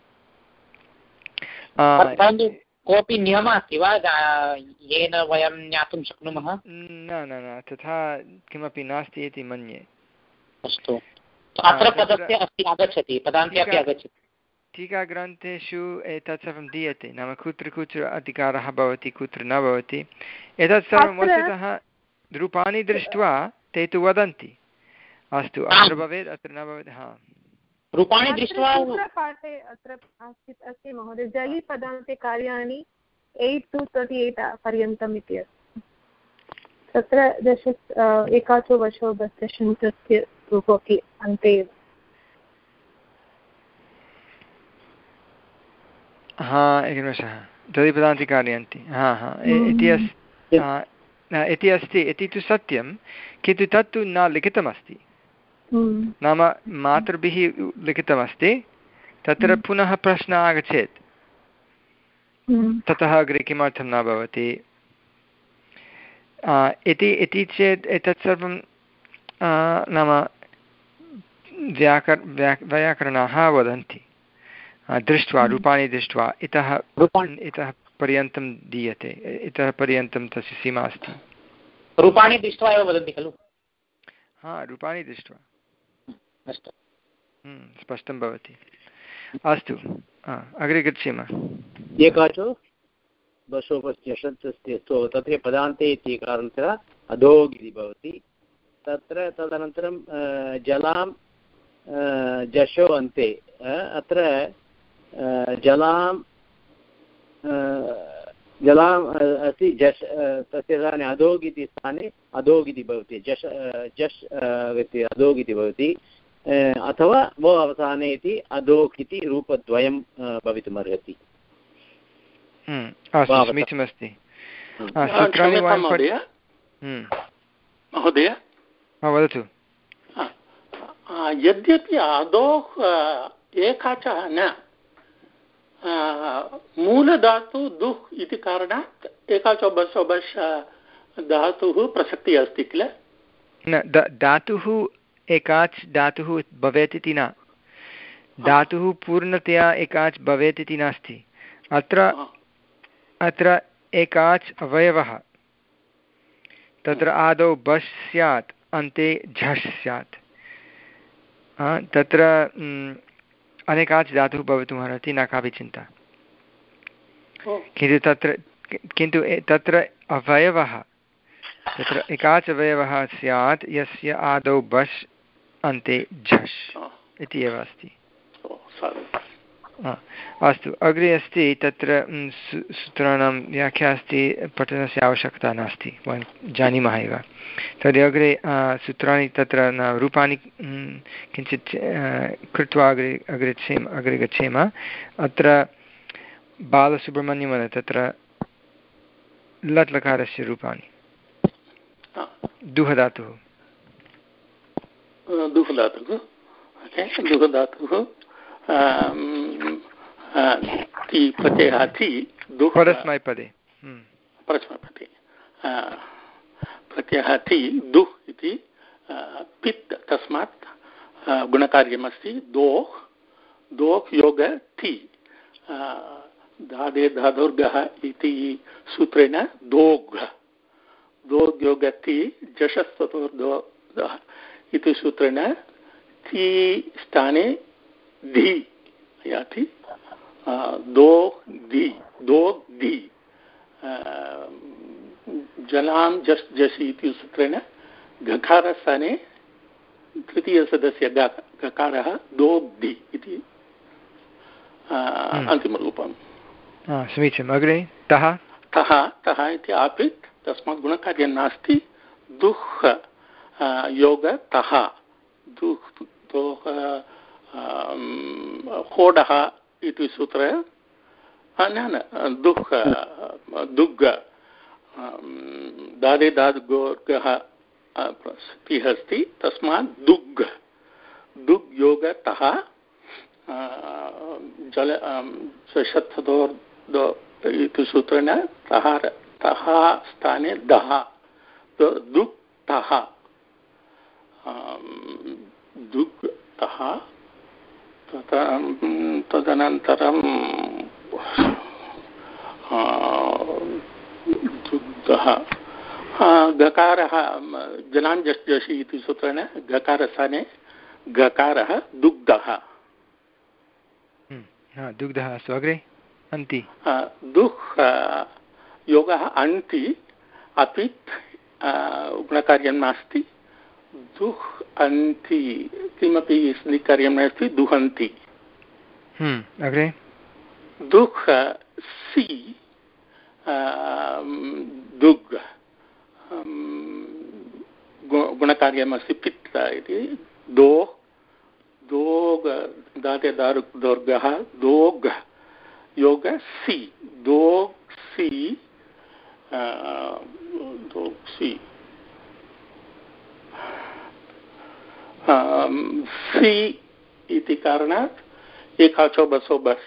B: कोऽपि नियमः अस्ति वा येन वयं ज्ञातुं शक्नुमः
A: न न न तथा किमपि नास्ति इति मन्ये
B: अस्तु अत्र पदस्य अस्ति आगच्छति पदान्ते अपि आगच्छति
A: टीकाग्रन्थेषु एतत् सर्वं दीयते नाम कुत्र कुत्र अधिकारः भवति कुत्र न भवति एतत् सर्वं वस्तुतः रूपाणि दृष्ट्वा ते तु वदन्ति अस्तु अत्र भवेत् अत्र न भवेत् हा
B: रूपाणि दृष्ट्वा
C: पाठे अत्र अस्ति महोदय जलि पदान्ते कार्याणि एय्ट् टु तर्टि एय्ट् पर्यन्तम् इति अस्ति तत्र दश एकाचो वशो दशन्तस्य रूपमपि अन्ते एव
A: हा एकनिमेषः तदिपदान्तिकार्यन्ति हा हा इति अस्ति इति अस्ति इति तु सत्यं, किन्तु तत्तु न लिखितमस्ति। नाम मातृभिः लिखितमस्ति, तत्र पुनः प्रश्नः आगच्छेत् ततः अग्रे किमर्थं न भवति इति इति चेत् एतत् सर्वं नाम व्याकर् व्या वैयाकरणाः वदन्ति दृष्ट्वा रूपाणि दृष्ट्वा इतः इतः पर्यन्तं दीयते, इतः पर्यन्तं तस्य सीमा अस्ति।
B: रूपाणि दृष्ट्वा एव वदन्ति खलु?
A: हा रूपाणि दृष्ट्वा
B: अस्तु
A: स्पष्टं भवति। अस्तु अग्रे गच्छेम।
D: एकाचो बशोपस्यषन्तस्य स्तो तत्र पदान्ते इति कारणतः अधोगिति भवति। तत्र तदनन्तरं जलां जशो अन्ते अत्र जलां जलाम् अस्ति जश् तस्य स्थाने अधोग् इति स्थाने अधोग् इति भवति। जश् जश् इति अधोग् इति भवति अथवा वो अवसाने इति अधोक् इति रूपद्वयं भवितुमर्हति।
A: समीचीनमस्ति।
F: महोदय
A: वदतु।
F: यद्यपि आदौ एकाचः न मूलधातु दुः इति कारणात् एकाचो बशो बश धातुः प्रसक्तिः अस्ति किल?
A: न धातुः एकाच् धातुः भवेत् इति न, धातुः पूर्णतया एकाच् भवेत् इति नास्ति। अत्र अत्र एकाच् अवयवः, तत्र आदौ बश् स्यात् अन्ते झष् स्यात्। तत्र अनेकाच् धातुः भवितुमर्हति, न कापि चिन्ता। किन्तु तत्र किन्तु तत्र अवयवः तत्र एकाच् अवयवः स्यात् यस्य आदौ बश् अन्ते झष् इति एव अस्ति। अस्तु अग्रे अस्ति तत्र सूत्राणां व्याख्या अस्ति, पठनस्य आवश्यकता नास्ति, वयं जानीमः एव। तद् अग्रे सूत्राणि तत्र न रूपाणि किञ्चित् कृत्वा अग्रे अग्रे गच्छेम अग्रे गच्छेम अत्र बालसुब्रह्मण्यं तत्र लट् लकारस्य रूपाणि। दुःधातुः
F: दुःधातुः दुःधातुः ति प्रत्ययः ति
A: परस्मैपदे
F: परस्मैपदे प्रत्ययः ति दुः इति पित्, तस्मात् गुणकार्यमस्ति दोः दोः योग ति धादे धादुर्गः इति सूत्रेण दोग् दोग् योग ति जशस्ततोर्दो इति सूत्रेण ति स्थाने धि याति दो दि दो दि जलां जस् जसि इति सूत्रेण गकारस्थाने तृतीयसदस्य गकारः दोग्धि इति अन्तिमरूपम्।
A: समीचीनम्। अग्रे तः
F: तः तः इति आपित्, तस्मात् गुणकार्यं नास्ति। दुः योग तः दुः दोः होडः इति सूत्रे न न दुः दुग्ग दादे दाद्गोर्गः स्थितिः अस्ति, तस्मात् दुग् दुग् योगतः जल षत्थदोर्दो इति सूत्रेण तः तः स्थाने दः दुग् तः दुग् तः तदनन्तरं दुग्धः गकारः जलाञ्जसि इति सूत्रेण गकारस्थाने गकारः दुग्धः
A: दुग्धः अस्तु। अग्रे अन्ति
F: दुः योगः अन्ति अपित् गुणकार्यं नास्ति। दुः अन्ति किमपि स्निकार्यं नास्ति, दुहन्ति।
A: अग्रे
F: दुः सि दुग् गुणकार्यमस्ति पित् इति दो दोग् दाते दारुक् दोर्गः दोग् योग सी दोक् सी दोक् सी सी इति कारणात् एकाचो बसो बस्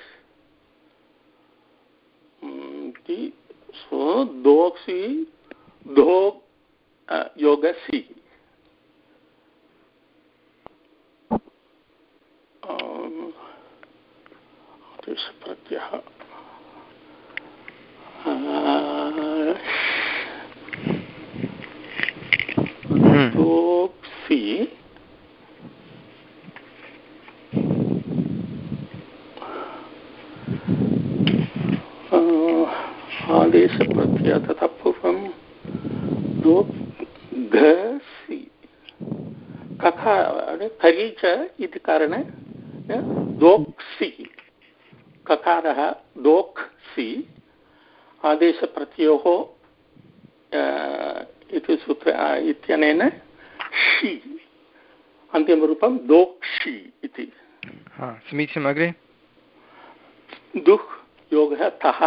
F: सो दोक् सी दोक् योग सी प्रत्ययः दोक् सी आदेश प्रत्यय तथा पूर्वं दोक् घ सी ककार करी च इति कारणे दोक् सी ककारः दोक् सी आदेशप्रत्ययोः इति सूत्र इत्यनेन शी अन्तिमरूपं दोक्षी इति
A: समीचीनम्। अग्रे
F: दुह् योगः तः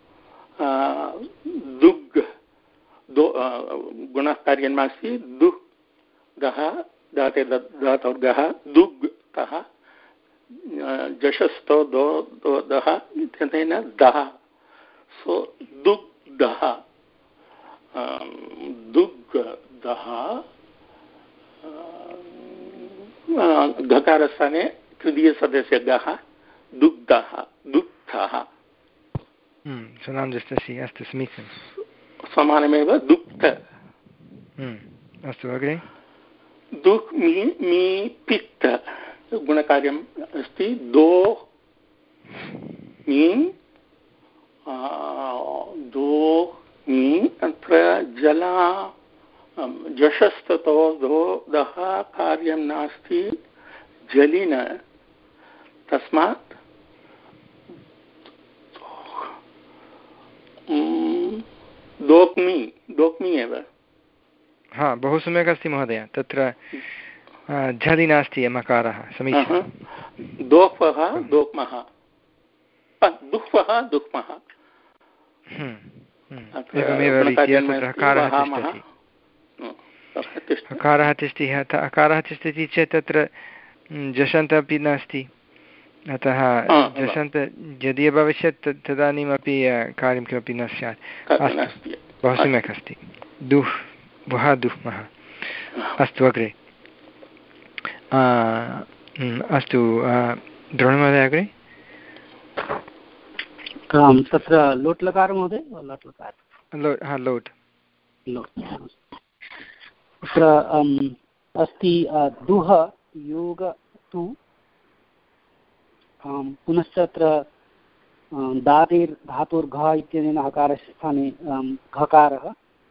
F: दुग् दो गुणः कार्यं नास्ति दुह् गः दाते धातोर्गः दुग् तः जशस्तो दो दो दः इत्यनेन दः सो दुग्धः दुग्धः घकारस्थाने तृतीयसदस्य गः दुग्धः दुग्धः
A: सनामजस्तस्य अस्तु समीचीनं
F: समानमेव दुग्ध
A: अस्तु। अग्रे
F: दुह् मी मी पित्त गुणकार्यम् अस्ति दो मी दो मी अत्र जला जशस्ततो दो दः कार्यं नास्ति जलिन तस्मात् दोक्मि दोक्मि एव।
A: हा बहु सम्यक् अस्ति महोदय। तत्र झलि नास्ति मकारः समीचीनं।
F: दोक्वः दोक्मः दुह्वः दुह्मः
A: एवमेव रीत्या तत्र हकारः तिष्ठति हकारः तिष्ठति हकारः तिष्ठति चेत् तत्र जषन्त अपि नास्ति। अतः जषन्त यदि भविष्यत् तदानीमपि कार्यं किमपि न स्यात्। अस्तु बहु सम्यक् अस्ति। दुह् वः दुह्मः। अस्तु अग्रे अस्तु द्रोणमहोदय अग्रे
E: तत्र लोट् लकार महोदय लोट् लकार
A: लोट् हा लोट्
E: लोट् तत्र अस्ति दुह योग तु पुनश्च अत्र दातेर् धातोर्घ इत्यनेन हकारस्य स्थाने घकारः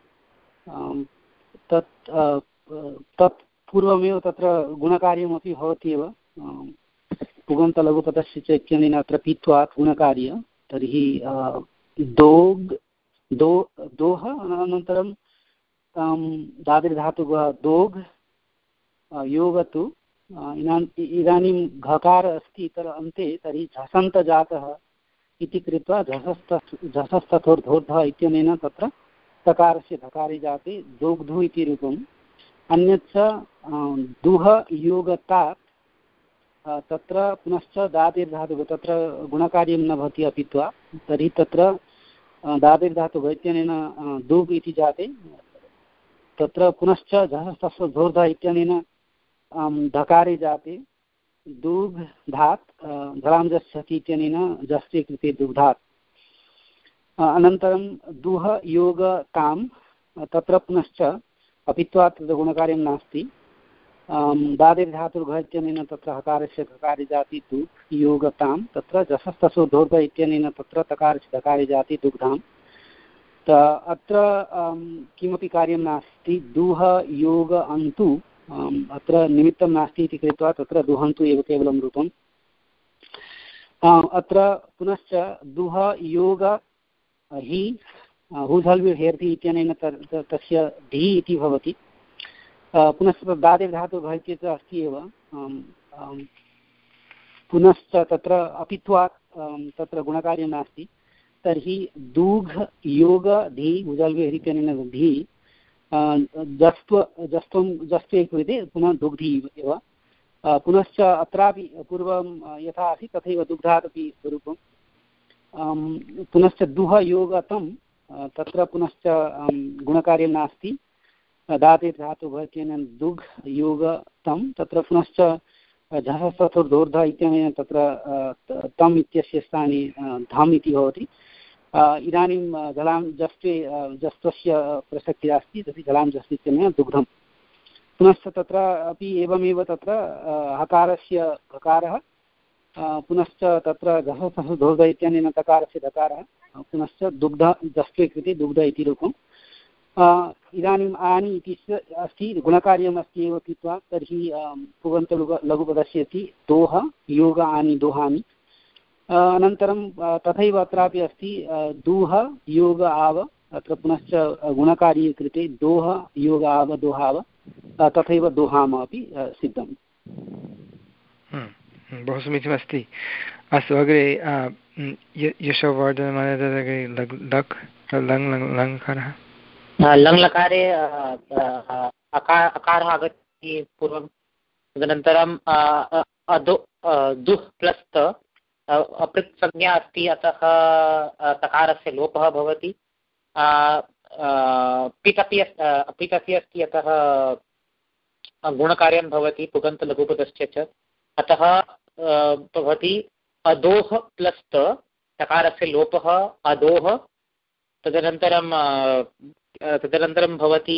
E: तत् तत् पूर्वमेव तत्र गुणकार्यमपि भवति एव पुगन्तलघुपदस्य च इत्यनेन अत्र पीत्वात् गुणकार्य तर्हि दोग् दो दोः अनन्तरं दादिर्धातुः दोग् योगतु इदानीं घकार अस्ति तर अन्ते तर्हि झसन्तजातः इति कृत्वा झसस्त झसस्तथोर्धोर्धः इत्यनेन तत्र तकारस्य धकारे जाते दोग्धु इति रूपम्। अन्यच्च दुह योगतात् तत्र पुनश्च दादिर्धातुः तत्र गुणकार्यं न भवति अपित्वा तर्हि तत्र दादिर्धातुः इत्यनेन दुग् इति जाते तत्र पुनश्च झसस्तस्य धोर्धः इत्यनेन धकारे जाते दुग् धात् झलांजस्यति इत्यनेन जस्य कृते दुग्धात्। अनन्तरं दुह योग ताम् तत्र पुनश्च अपित्वात् गुणकार्यं नास्ति दादिर्धातुर्घ इत्यनेन तत्र हकारस्य धकारे जाति दु योगतां तत्र जसस्तसो धोर्ध इत्यनेन तत्र तकारस्य धकारे जाति दुग्धाम्। अत्र किमपि कार्यं नास्ति दुह योग अन्तु अत्र निमित्तं नास्ति इति कृत्वा तत्र दुहन्तु एव केवलं रूपम्। अत्र पुनश्च दुह योग हि हुझल्व्यु हेर्ति इत्यनेन तस्य ढि इति भवति। पुनश्च दादिर्धातुः इत्यत्र अस्ति एव पुनश्च तत्र अपित्वात् तत्र गुणकार्यं नास्ति तर्हि दूघ योग धी उजल्वे ह्रीत्यनेन धी जस्त्व जस्त्वं जस्त्वे कृते पुनः दुग्धी एव पुनश्च अत्रापि पूर्वं यथा आसीत् तथैव दुग्धात् अपि स्वरूपं पुनश्च दुह योगतं तत्र पुनश्च गुणकार्यं नास्ति दाते धातु भवत्यनेन दुग् योगतं तत्र पुनश्च झः चतुर्धोर्ध इत्यनेन तत्र तम् इत्यस्य स्थाने धम् इति भवति इदानीं जलां जस्त्वे जस्त्वस्य प्रसक्तिः अस्ति तर्हि जलां जस्ति इत्यनेन दुग्धं पुनश्च तत्र अपि एवमेव तत्र हकारस्य हकारः पुनश्च तत्र झः चतुर्धोर्ध इत्यनेन तकारस्य दकारः पुनश्च दुग्ध जस्त्वे कृते दुग्ध इति रूपम् इदानीम् आनि इति अस्ति गुणकार्यम् अस्ति एव कृत्वा तर्हि पुगन्तलघु लघुपदस्य अस्ति दोह योग आनि दोहानि अनन्तरं तथैव अत्रापि अस्ति दूह योग आव अत्र पुनश्च गुणकार्ये कृते दोह योग आव दोहाव तथैव दोहाम अपि सिद्धम्
A: बहु समीचीनमस्ति अस्तु अग्रे यशोवर्धनमनदग्रे लक् लङ् लङ्कारः
B: लङ्लकारे अकारः आगच्छति पूर्वं तदनन्तरं अदो दुः प्लस् अपृक् संज्ञा अस्ति अतः तकारस्य लोपः भवति पित् अपि पित् अपि अस्ति अतः गुणकार्यं भवति पुगन्तलघुपदस्य च अतः भवति अदोः प्लस् तकारस्य लोपः अदोः तदनन्तरं तदनन्तरं भवति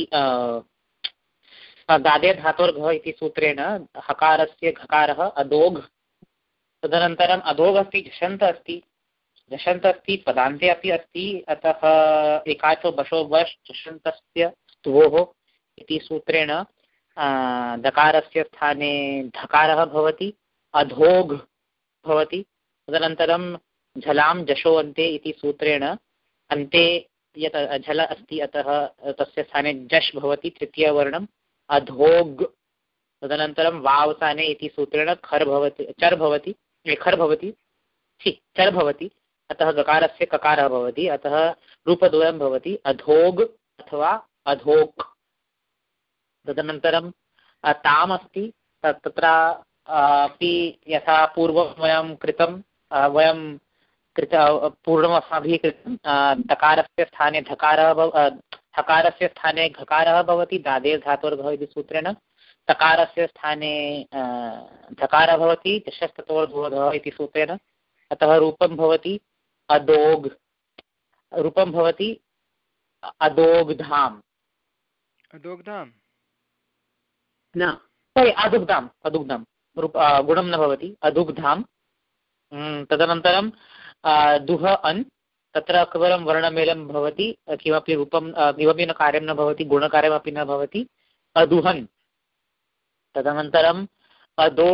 B: दादे धातोर्घ इति सूत्रेण हकारस्य घकारः अदोघ् तदनन्तरम् अधोघ अस्ति झषन्त अस्ति झषन्त अस्ति पदान्ते अपि अस्ति अतः एकाचो बशो वश् झषन्तस्य स्तुवोः इति सूत्रेण दकारस्य स्थाने धकारः भवति अधोघ् भवति तदनन्तरं झलां जशो अन्ते इति सूत्रेण अन्ते यत् झल अस्ति अतः तस्य स्थाने जश् भवति तृतीयवर्णम् अधोघ् तदनन्तरं वावसाने इति सूत्रेण खर् भवति चर् भवति खर् भवति छि चर् भवति अतः गकारस्य ककारः भवति अतः रूपद्वयं भवति अधोघ् अथवा अधोक् तदनन्तरं ताम् अस्ति तत्र अपि यथा पूर्वं वयं कृतं वयं कृत पूर्वम् अस्माभिः कृतं दकारस्य स्थाने धकारः हकारस्य स्थाने घकारः भवति दादेर् धातोर्घ इति सूत्रेण तकारस्य स्थाने धकारः भवति दशस्ततोर्धोधः इति सूत्रेण अतः रूपं भवति अदोघ् रूपं भवति अदोग्धाम्
A: अदोग्धाम्
B: न सोरि अदुग्धाम् अदुग्धाम् गुणं न भवति अदुग्धाम् तदनन्तरं दुह अन् तत्र केवलं वर्णमेलं भवति किमपि रूपं किमपि न कार्यं न भवति गुणकार्यमपि न भवति अदुहन् तदनन्तरम् अदो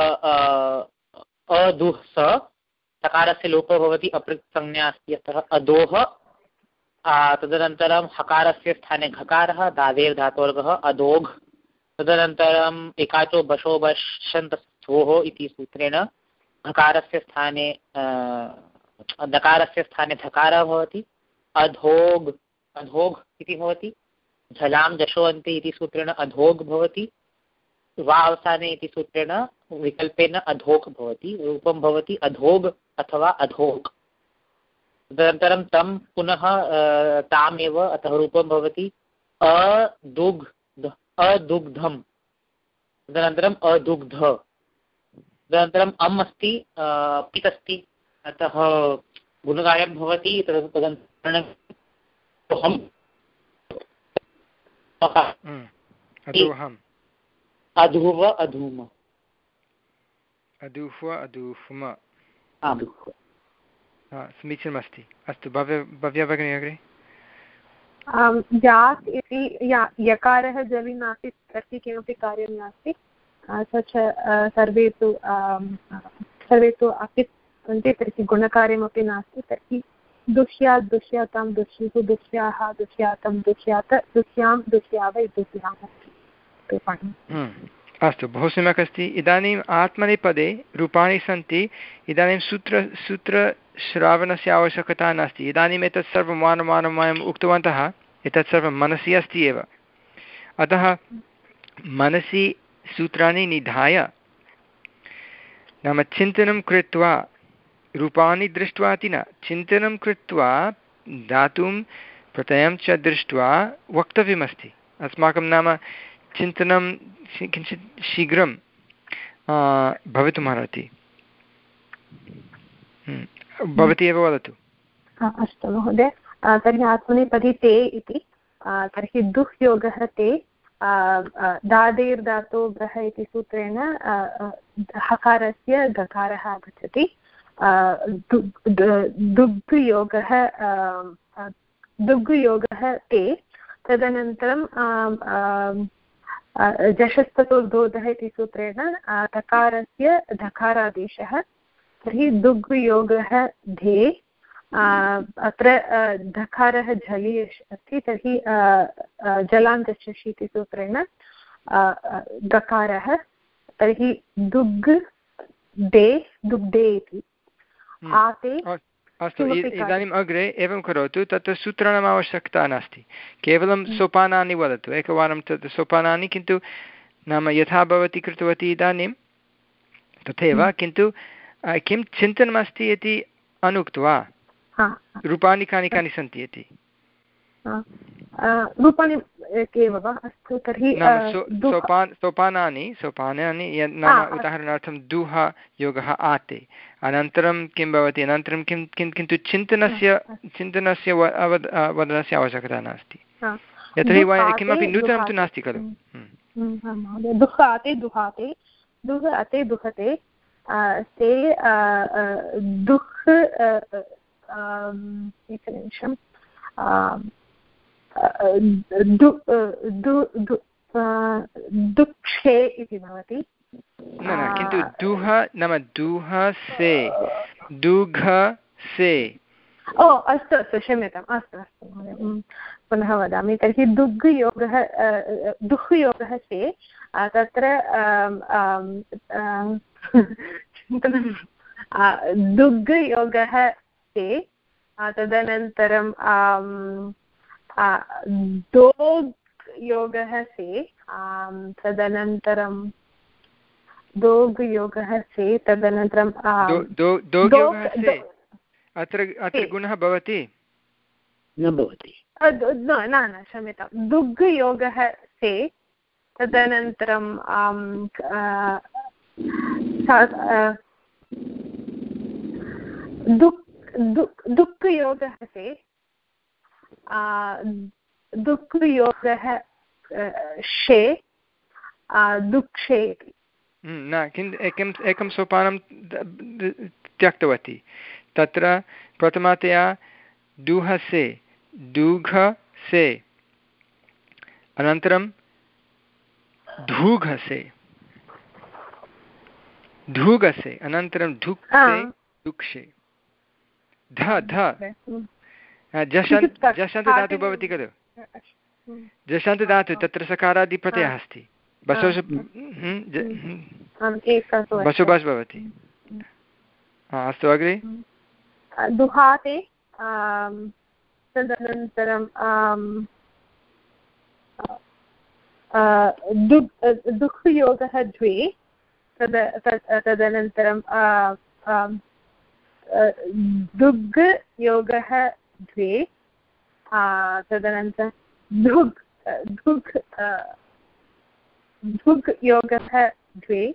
B: अदुः स तकारस्य लोपः भवति अपृक् संज्ञा अस्ति अतः अदोः तदनन्तरं हकारस्य स्थाने घकारः दादेर् धातोर्घः अदोघ् तदनन्तरम् एकाचो बशो बशन्तस्थोः इति सूत्रेण घकारस्य स्थाने दकारस्य स्थाने धकारः भवति अधोघ् अधोघ् इति भवति झलां जशोऽन्ते इति सूत्रेण अधोघ् भवति वावसाने इति सूत्रेण विकल्पेन अधोक् भवति रूपं भवति अधोघ् अथवा अधोक् तदनन्तरं तं पुनः तामेव अतः रूपं भवति अदुग्ध अदुग्धम् तदनन्तरम् अदुग्ध तदनन्तरम् अम् अस्ति पित् अस्ति अतः गुणकार्यं भवति तदनन्तरम् अधुव अधूम
A: अदुह्व अदुह्म
B: अधुह्व
A: समीचीनमस्ति अस्तु भव्य भव्या भगिनी अग्रे
C: जात् इति यकारः जलि नास्ति तर्हि किमपि कार्यं नास्ति स च सर्वे तु सर्वे तु अपि सन्ति तर्हि गुणकार्यमपि नास्ति तर्हि दुष्यात् दुष्यातां दुष्युः दुष्याः दुष्यातं दुष्यात दुष्यां दुष्यावै दुष्याम् रूपाणि
A: अस्तु, बहु सम्यक् अस्ति। इदानीम् आत्मनेपदे रूपाणि सन्ति। इदानीं सूत्र सूत्रश्रावणस्य आवश्यकता नास्ति। इदानीम् एतत् सर्वं वारं वयम् उक्तवन्तः, एतत् सर्वं मनसि अस्ति एव। अतः मनसि सूत्राणि निधाय, नाम चिन्तनं कृत्वा, रूपाणि दृष्ट्वा इति न, चिन्तनं कृत्वा दातुं प्रत्ययं च दृष्ट्वा वक्तव्यमस्ति अस्माकं। नाम चिन्तनं किञ्चित् शीघ्रं भवितुमर्हति। भवती एव वदतु।
C: अस्तु महोदय, तर्हि आत्मनेपदी ते इति, तर्हि दुह् योगः ते दादेर्धातोः इति सूत्रेण हकारस्य गकारः आगच्छति। दुग्योगः दुग्योगः ते, तदनन्तरं जशस्ततोर्धोधः इति सूत्रेण तकारस्य धकारादेशः। तर्हि दुग्योगः धे, अत्र धकारः झलि अस्ति, तर्हि जलान्तशशि इति सूत्रेण गकारः। तर्हि दुग् दे दुग्धे इति आते।
A: अस्तु, इदानीम् अग्रे एवं करोतु। तत्र सूत्राणाम् आवश्यकता नास्ति, केवलं सोपानानि वदतु एकवारं। तत् सोपानानि किन्तु नाम यथा भवती कृतवती इदानीं तथैव, किन्तु किं चिन्तनमस्ति इति अनुक्त्वा रूपाणि कानि कानि सन्ति इति।
C: रूपाणि एव वा? अस्तु, तर्हि
A: सोपान् सोपानानि सोपानानि नाम उदाहरणार्थं दुः योगः आते, अनन्तरं किं भवति, अनन्तरं किं किं किन्तु चिन्तनस्य चिन्तनस्य वदनस्य आवश्यकता नास्ति, यतोहि किमपि नूतनं तु नास्ति खलु।
C: दुः आते दुहाते, दुः अते दुहते, ते दुः एकनिमिषं दुःखे इति भवति।
A: न न, किन्तु दुः नाम दुः से दुघ से।
C: ओ अस्तु अस्तु, क्षम्यताम्, अस्तु अस्तु महोदय, पुनः वदामि। तर्हि दुग् योगः दुह् योगः से, तत्र दुग् योगः से, तदनन्तरं दोग् योगः से, तदनन्तरं दोग् योगः से, तदनन्तरं
A: अत्र अत्र गुणः भवति
D: न भवति
C: न न क्षम्यतां, दुग् योगः से, तदनन्तरं दुक् योगः से, दुक् योगः शे, दुक्षे इति।
A: न, किन्तु एकम् एकं सोपानं त्यक्तवती। तत्र प्रथमतया दुहसे दुघसे, अनन्तरं धूघसे धूगसे, अनन्तरं धुक्से दुक्षे, ध ध जशन्त जशन्त धातुः भवति खलु। जशन्त धातुः, तत्र सकारादिप्रत्ययः अस्ति। बसोस् बसुबस् भवति। अस्तु, अग्रे
C: दुहाते, तदनन्तरं दुह् योगः द्वे, तद तदनन्तरं दुग् योगः द्वे, तदनन्तरं धुग् धुग् धुग् योगः द्वे,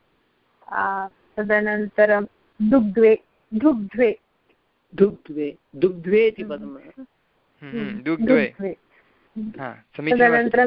C: तदनन्तरं दुग्द्वे दुग्द्वे
D: दुग्ध्वे दुग्ध्वे इति पदं
A: दुग्ध्वे,
C: तदनन्तरं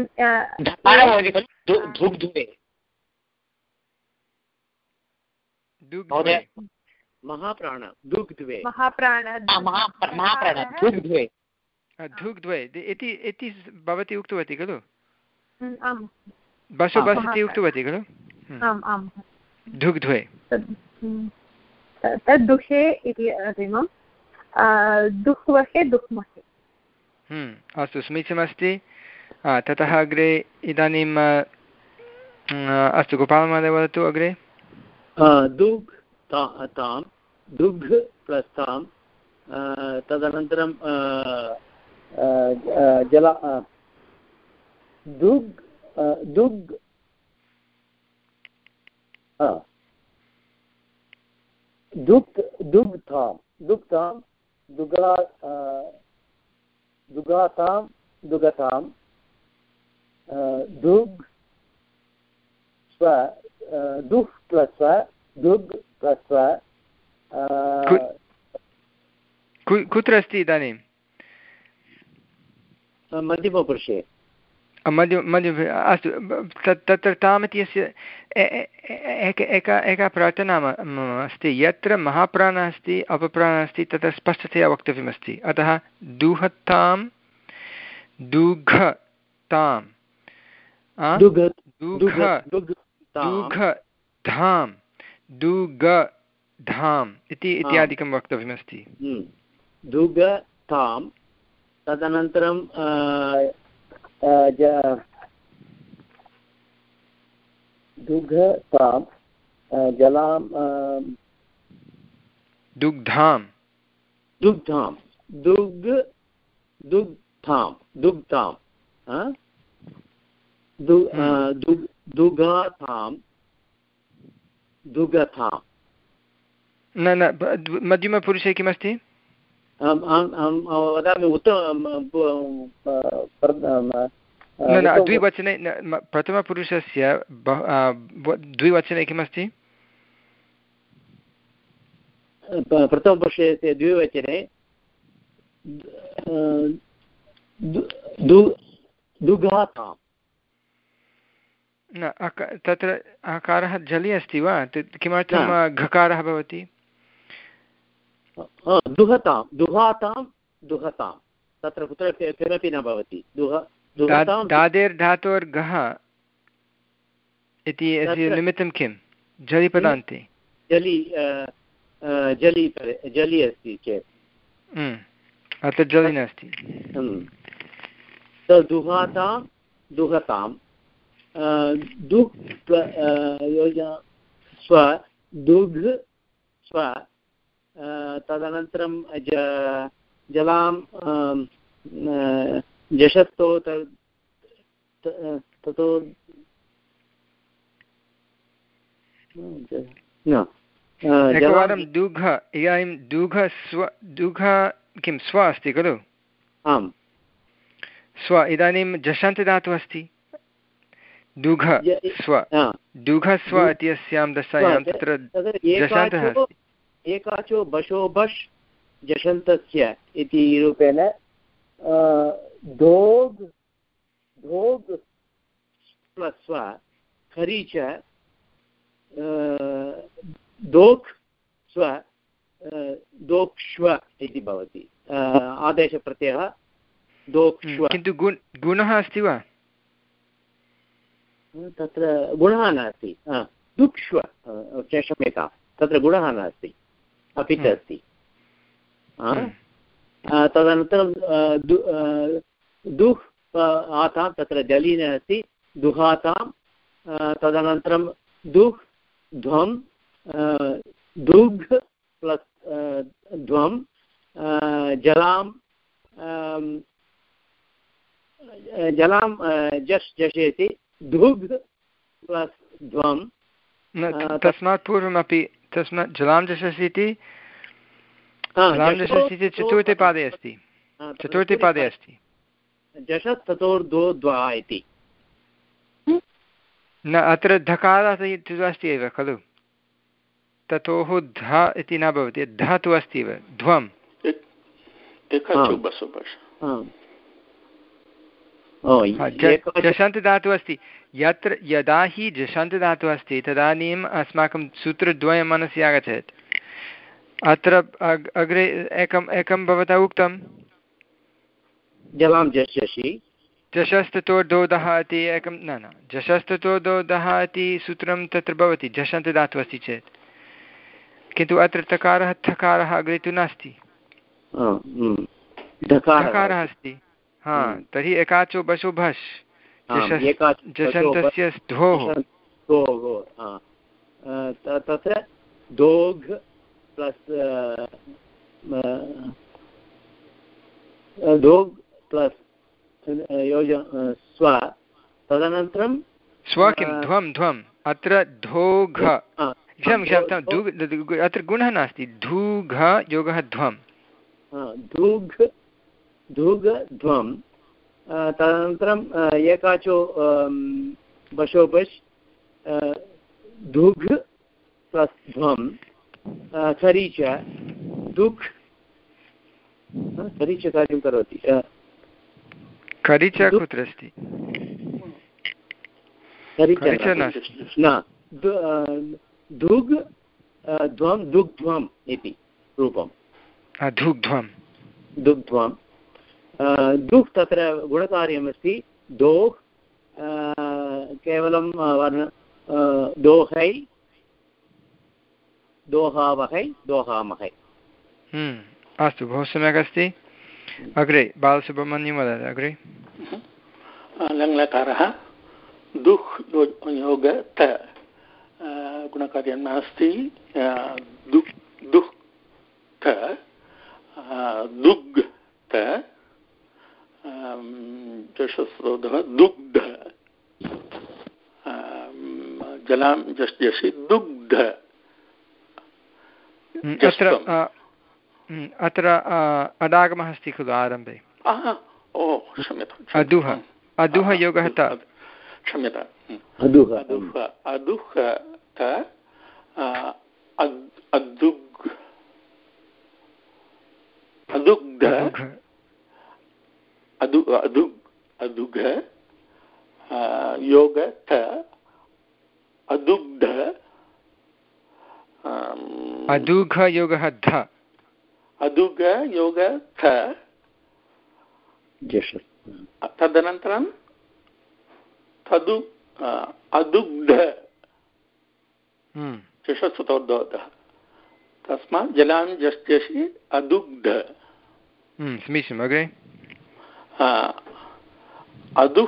D: महाप्राण दुग्ध्वे
C: महाप्राण
B: दुग्ध्वे
A: दुग्ध्वे इति भवती उक्तवती खलु।
C: आम्,
A: बसु बस् इति उक्तवती खलु।
C: आम् आम्,
A: दुग्ध्वे
C: तद् दुहे इति अग्रिमं, दुह्वहे दुह्महे।
A: अस्तु, समीचीनमस्ति। ततः अग्रे इदानीं अस्तु गोपालमहोदय वदतु अग्रे।
D: दुग् तां दुग् प्लस् तां तदनन्तरं जल दुग् दुग् दुग् दुग्धां दुग्धां दुगा दुगातां दुगतां दुग् स्व दुह् प्लस् स्व दुग् प्लस् स्व
A: कुत्र अस्ति इदानीं
D: मध्यमपुरुषे
A: मध्य मध्य अस्तु तत्र ताम् इत्यस्य एका एका प्रार्थना मम अस्ति यत्र महाप्राणः अस्ति अपप्राणः अस्ति तत्र स्पष्टतया वक्तव्यमस्ति अतः दुहतां दुघतां दुघधां दुगधाम् इति इत्यादिकं वक्तव्यमस्ति।
D: दुगतां तदनन्तरं दुग्धां जलां
A: दुग्धां
D: दुग्धां दुग् दुग्धां दुग्धां दुगातां दुगतां
A: न न मध्यमपुरुषे किमस्ति
D: वदामि उत्तम
A: न न द्विवचने प्रथमपुरुषस्य द्विवचने किमस्ति
D: प्रथमपुरुषस्य द्विवचने दुघातां
A: न तत्र आकारः जलि अस्ति वा किमर्थं घकारः भवति
D: दुहतां दुहातां दुहतां तत्र कुत्र किमपि न भवति
A: दादेर्धातोर्घः इति निमित्तं किं जलि पदान्ते
D: जलि जलि जलि अस्ति चेत्
A: अत्र जलि नास्ति
D: दुहातां दुहतां दुग् स्व दुग् स्व तदनन्तरं जलां जशस्तो ततो
A: एकवारं दुघ इदानीं दुघ स्व दुघ किं स्व अस्ति खलु
D: आम्
A: स्व इदानीं जषन्तदातुः अस्ति दुघ स्व दुघ स्व इत्यस्यां दशायां तत्र जषन्तः अस्ति
D: एकाचो बशो बश् जषन्तस्य इति रूपेण दोग् दोग् प्लस् स्व खरी च दोक् स्व दोक्ष्व इति भवति आदेशप्रत्ययः दोक्ष्व
A: किन्तु गुण गुणः अस्ति वा
D: तत्र गुणः नास्ति दुक्ष्व क्षम्यतां तत्र गुणः नास्ति अपि च अस्ति तदनन्तरं दुह् आतां तत्र जलीन अस्ति दुहातां तदनन्तरं दुह् ध्वं दुग् प्लस् ध्वं जलां जलां जश् जशेति दुग् प्लस् ध्वं
A: तस्मात् पूर्वमपि तस्मात् जलां जशसि इति जलां जशसि इति चतुर्थे पादे अस्ति चतुर्थे पादे अस्ति
D: जशस् ततोर्धो द्वा इति
A: न अत्र धकारः अस्ति एव खलु ततोः ध इति न भवति ध तु अस्ति एव ध्वम् जषन्तदातुः अस्ति यत्र यदा हि जषन्तदातुः अस्ति तदानीम् अस्माकं सूत्रद्वयं मनसि आगच्छेत् अत्र अग्रे एकम् एकं भवता उक्तं
D: जलां जशसि
A: जशस्ततोर्दोदः इति एकं न न जशस्ततोर्दोदः इति सूत्रं तत्र भवति जषन्तदातुः अस्ति चेत् किन्तु अत्र तकारः थकारः अग्रे तु नास्ति धकारः अस्ति हा तर्हि एकाचो बशो भस् जषन्तस्य धोः
D: दोघो तत्र दोघ् प्लस् दोघ् प्लस् योज स्व तदनन्तरं
A: स्व किं ध्वं ध्वम् अत्र धोघ क्षम क्षम्यतां धूग् अत्र गुणः नास्ति धूघ योगः ध्वं
D: धूघ् धूघ ध्वं तदनन्तरं एकाचो बशोबश् धूघ् प्लस् ध्वं सरि च दुःख् सरि च कार्यं करोति
A: करि च कुत्र अस्ति
D: न धुग् ध्वं दुग्ध्वम् इति रूपं
A: दुग्ध्वं
D: दुग्ध्वं दुग् तत्र गुणकार्यमस्ति दोह् केवलं वर्ण दोहै दोहावहै दोहामहै।
A: अस्तु बहु सम्यक् अस्ति। अग्रे बालसुब्रह्मण्यं वदति अग्रे।
F: लङ्लकारः दुह् योग त गुणकार्यं नास्ति दुह् दुह् त दुग् त जशस्रोधः दुग्ध जलां जष्यसि दुग्ध।
A: अत्र अत्र अदागमः अस्ति खलु आरम्भे
F: ओ क्षम्यताम्
A: अदुः अदुः योगः त
F: क्षम्यताम्
D: अदुः
F: अदुः अदुः त अदुग् अदुग्ध अदु अदुग् अदुघ योग त अदुग्ध
A: अदुघ योगः ध
F: अदुघ योग थ तदनन्तरं तदु अदुग्ध चषसुतोर्धः तस्मात् जलां जस्यसि अदुग्ध।
A: समीचीनम् अग्रे
F: अदुः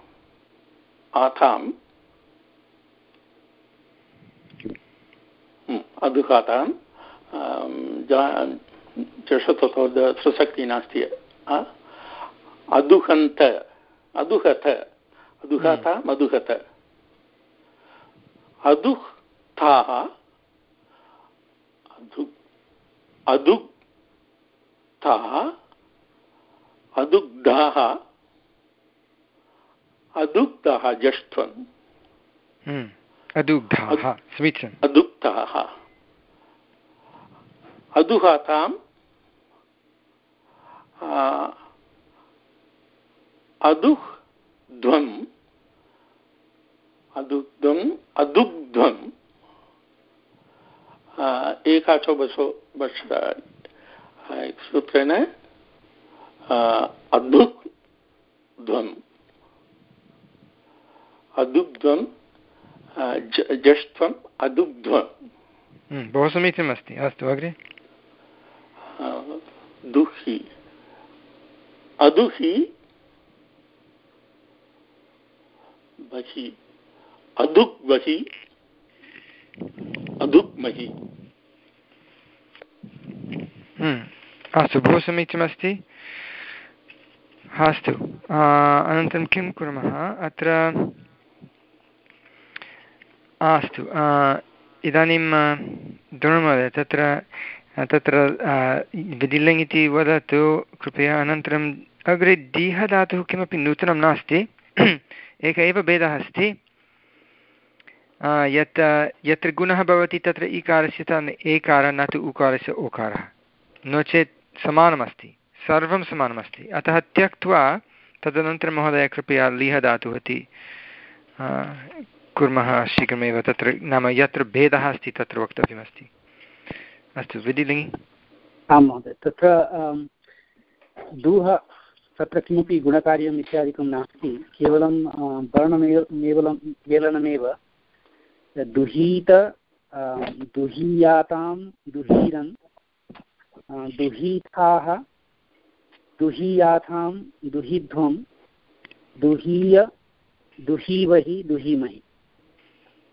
F: आथाम् अदुहातां चषसुतोर्ध सुशक्तिः नास्ति अदुहन्त अदुहत अदुहताम् अदुहत अदुह्ताः अदुग्धाः अदुग्धाः अदुग्धाः जष्ट्वन्
A: अदुग्धाः समीचीनम्
F: अदुग्धाः अदुहाताम् अदुह् ध्वम् अदुग्ध्वम् अदुग्ध्वम् एकाचो बसो बस सूत्रेण अदुग् ध्वम् अदुग्ध्वम् जष्ट्वम् अदुग्ध्वम्।
A: बहु समीचीनम् अस्ति। अस्तु अग्रे
F: दुहि अदुहि बहि अदुग् बहि अदुग्महि।
A: अस्तु बहु समीचीनमस्ति। अस्तु अनन्तरं किं कुर्मः अत्र अस्तु इदानीं द्रोणमहोदय तत्र तत्र विधिलिङ् इति वदतु कृपया। अनन्तरम् अग्रे दीह धातुः किमपि नूतनं नास्ति एकः एव भेदः अस्ति यत् यत्र गुणः भवति तत्र इकारस्य तन् एकारः न तु उकारस्य ओकारः नो चेत् समानमस्ति सर्वं समानमस्ति। अतः त्यक्त्वा तदनन्तरं महोदय कृपया लीह धातुः इति कुर्मः शीघ्रमेव तत्र नाम यत्र भेदः अस्ति तत्र वक्तव्यमस्ति। अस्तु विधिलिङ्गि।
E: आं महोदय तत्र दुह तत्र किमपि गुणकार्यम् इत्यादिकं नास्ति केवलं वर्णमेव मेवलं मेलनमेव दुहीत दुहीयातां दुहीरन् दुहीथाः दुहीयाथां दुहिध्वं दुहीय दुहीवहि दुहीमहि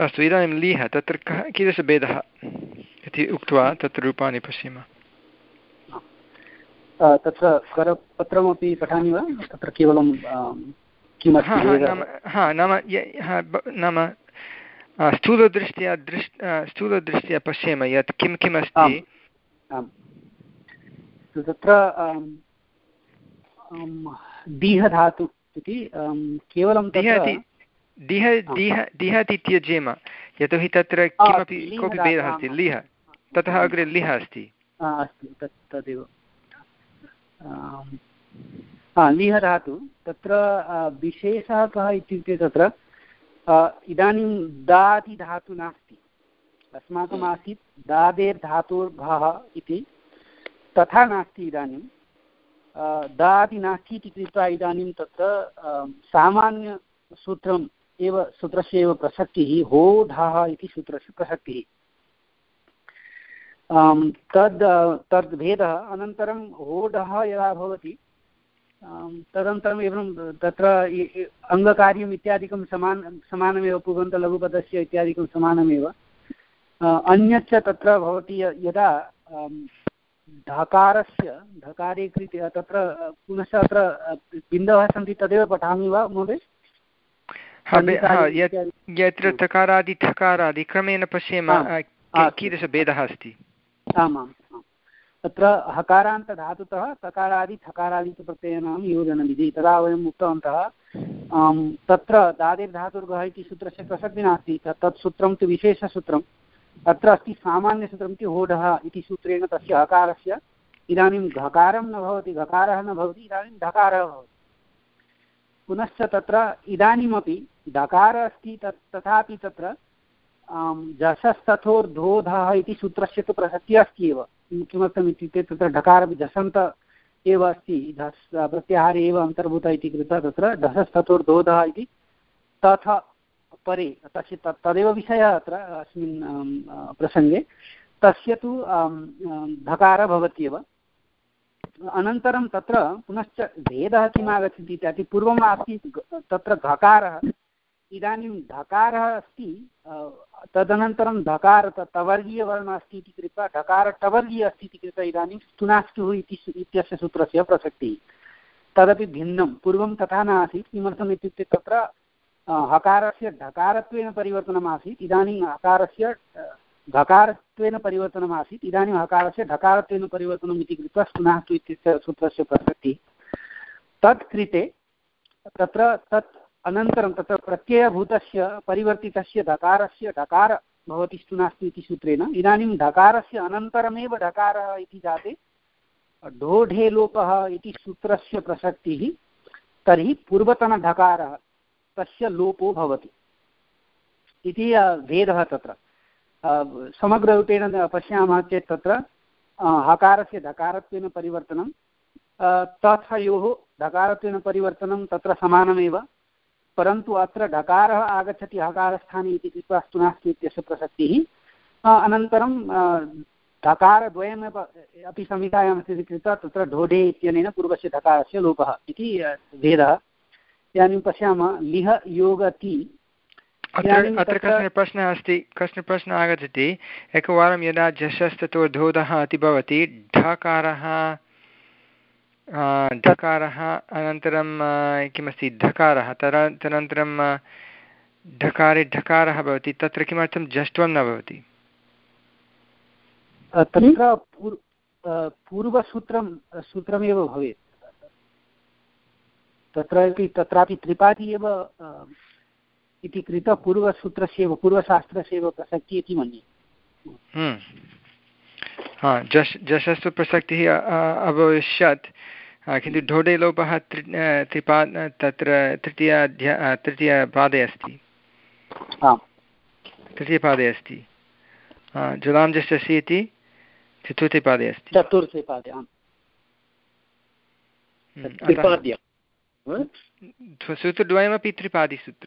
A: अस्तु इदानीं लिह तत्र कः कीदृशभेदः इति उक्त्वा तत्र रूपाणि पश्यामः।
E: तत्र करपत्रमपि पठामि वा तत्र केवलं किमस्ति
A: हा नाम नाम स्थूलदृष्ट्या दृष् स्थूलदृष्ट्या पश्येम यत् किं किम् अस्ति।
E: तत्र दीह धातु इति केवलं
A: दिह दिह दिह इति त्यजेम यतोहि तत्र किमपि कोऽपि भेदः अस्ति लिह ततः अग्रे लिह अस्ति
E: अस्ति तत् तदेव लिह धातु तत्र विशेषः कः इत्युक्ते तत्र इदानीं दाति धातु नास्ति अस्माकम् आसीत् दादेर् धातोर्घः इति तथा नास्ति इदानीं दाति नास्ति इति कृत्वा इदानीं तत्र सामान्यसूत्रम् एव सूत्रस्य एव प्रसक्तिः हो धाः इति सूत्रस्य प्रसक्तिः तद् तद् भेदः अनन्तरं होढः यदा भवति तदनन्तरम् एवं तत्र अङ्गकार्यम् इत्यादिकं समान समानमेव पुगन्तलघुपदस्य इत्यादिकं समानमेव अन्यच्च तत्र भवति यदा ढकारस्य ढकारे कृते तत्र पुनश्च अत्र बिन्दवः सन्ति तदेव पठामि वा महोदय?
A: यत्र तकारादि ठकारादि क्रमेण पश्येम कीदृशभेदः अस्ति।
E: आमां तत्र हकारान्तधातुतः तकारादि ठकारादिप्रत्ययानां योजनमिति तदा वयम् उक्तवन्तः तत्र दादिर्धातुर्घः इति सूत्रस्य प्रसक्तिः नास्ति तत् सूत्रं तु विशेषसूत्रम् अत्र अस्ति सामान्यसूत्रम् इति होढः इति सूत्रेण तस्य हकारस्य इदानीं घकारं न भवति घकारः न भवति इदानीं ढकारः भवति पुनश्च तत्र इदानीमपि ढकारः अस्ति तत् तथापि तत्र झषस्तथोर्धोधः इति सूत्रस्य तु प्रसक्तिः अस्ति एव किमर्थम् इत्युक्ते तत्र ढकारपि झषन्त एव अस्ति झस् प्रत्याहारे एव अन्तर्भूतः इति कृत्वा तत्र झषस्तथोर्धोधः इति तथ परे तस्य तदेव विषयः अत्र अस्मिन् प्रसङ्गे तस्य तु ढकारः भवत्येव अनन्तरं तत्र पुनश्च भेदः किम् आगच्छति इत्यादि पूर्वम् आसीत् तत्र घकारः इदानीं ढकारः अस्ति तदनन्तरं ढकार तवर्गीयवर्णः अस्ति इति कृत्वा ढकार टवर्गीय अस्ति इति कृत्वा इदानीं स्तुनाष्टुः इति इत्यस्य सूत्रस्य प्रसक्तिः तदपि भिन्नं पूर्वं तथा न आसीत् किमर्थम् इत्युक्ते तत्र हकारस्य ढकारत्वेन परिवर्तनम् आसीत् इदानीं हकारस्य घकारत्वेन परिवर्तनम् आसीत् इदानीं हकारस्य ढकारत्वेन परिवर्तनम् इति कृत्वा स्तुनाष्टु इत्यस्य सूत्रस्य प्रसक्तिः तत् कृते तत्र तत् अनन्तरं तत्र प्रत्ययभूतस्य परिवर्तितस्य ढकारस्य ढकार भवति स्तुनास्ति इति सूत्रेण इदानीं ढकारस्य अनन्तरमेव ढकारः इति जाते ढोढे लोपः इति सूत्रस्य प्रसक्तिः तर्हि पूर्वतनढकारः तस्य लोपो भवति इति भेदः तत्र समग्ररूपेण पश्यामः चेत् तत्र हकारस्य ढकारत्वेन परिवर्तनं तथयोः ढकारत्वेन परिवर्तनं तत्र समानमेव परन्तु अत्र ढकारः आगच्छति हकारस्थाने इति कृत्वा स्तुनास्ति इत्यस्य प्रसक्तिः अनन्तरं ढकारद्वयमेव अपि संहितायामस्ति इति कृत्वा तत्र ढोढे इत्यनेन पूर्वस्य ढकारस्य लोपः इति भेदः इदानीं पश्यामः लिह योगति
A: अत्र अत्र कश्चन प्रश्नः अस्ति कश्चन प्रश्नः आगच्छति एकवारं यदा झषस्ततो धोधः इति भवति ढकारः ढकारः अनन्तरं किमस्ति ढकारः तदा तदनन्तरं ढकारे ढकारः भवति तत्र किमर्थं झष्ट्वं न भवति
E: तत्र पूर्वसूत्रं सूत्रमेव भवेत् तत्रापि तत्रापि त्रिपाठी एव इति कृत्वा पूर्वसूत्रस्यैव पूर्वशास्त्रस्यैव प्रसक्तिः इति मन्ये
A: हा झष् झषस्तु प्रसक्तिः अभविष्यत् किन्तु ढोढे लोपः त्रि त्रिपा तत्र तृतीयाध्या तृतीयपादे अस्ति तृतीयपादे अस्ति जुलां झषसि इति चतुर्थे पादे अस्ति
E: चतुर्थे पादे
A: सूत्रद्वयमपि त्रिपादिसूत्रं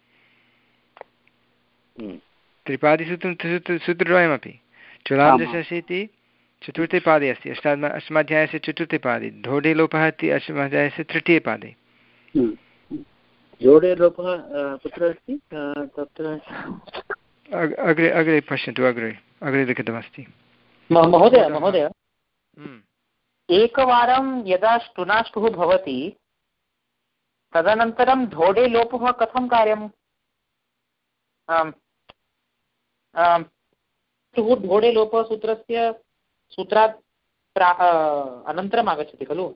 A: त्रिपादिसूत्रं सूत्रद्वयमपि जुलां झषसि इति चतुर्थे पादे अस्ति अष्टाम अष्टमाध्यायस्य चतुर्थे पादे ढोढे लोपः इति अष्टमाध्यायस्य तृतीये पादे
D: जोडे लोपः कुत्र अस्ति तत्र
A: अग्रे अग्रे पश्यन्तु, अग्रे अग्रे लिखितमस्ति।
B: महोदय महोदय एकवारं यदा ष्टुनाष्टुः भवति तदनन्तरं ढोडे लोपः कथं कार्यम्? आम् आम् ढोडे लोपः सूत्रस्य सूत्रात् अनन्तरम् आगच्छति खलु?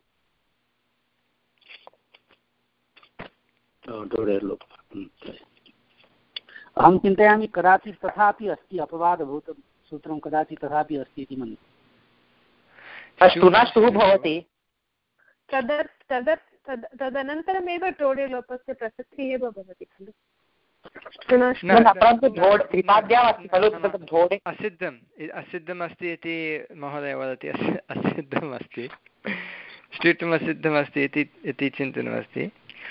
E: अहं चिन्तयामि कदाचित् तथापि अस्ति, अपवादभूतं सूत्रं कदाचित् तथापि अस्ति इति मन्ये।
B: ष्टुनाष्टुः भवति
C: तदनन्तरमेव ढोडे लोपस्य प्रसक्तिः एव भवति खलु।
A: असिद्धम् असिद्धम् अस्ति इति महोदय वदति, असिद्धम् अस्ति, ष्टुत्वम् असिद्धमस्ति इति चिन्तनमस्ति।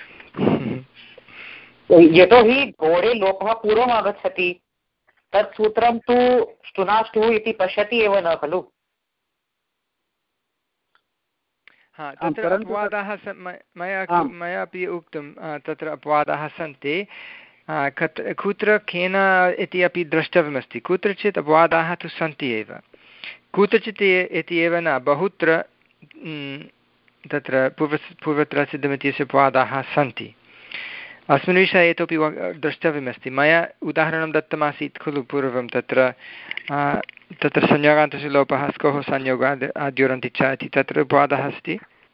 B: यतोहि ढोडे लोपः पूर्वम् आगच्छति, तत् सूत्रं तु ष्टुनाष्टुः इति पश्यति एव न खलु।
A: हा, तत्र अपवादाः मया मया अपि उक्तं, तत्र अपवादाः सन्ति। कुत्र केन इति अपि द्रष्टव्यमस्ति। कुत्रचित् अपवादाः तु सन्ति एव, कुत्रचित् इति एव न, बहुत्र तत्र पूर्व पूर्वत्र सिद्धमित्यस्य अपवादाः सन्ति। अस्मिन् विषये इतोपि द्रष्टव्यमस्ति। मया उदाहरणं दत्तमासीत् खलु पूर्वं, तत्र तत्र संयोगान्तस्य लोपः स्कोः संयोगाद् आद्योरन्ति च इति तत्र अपवादः अस्ति।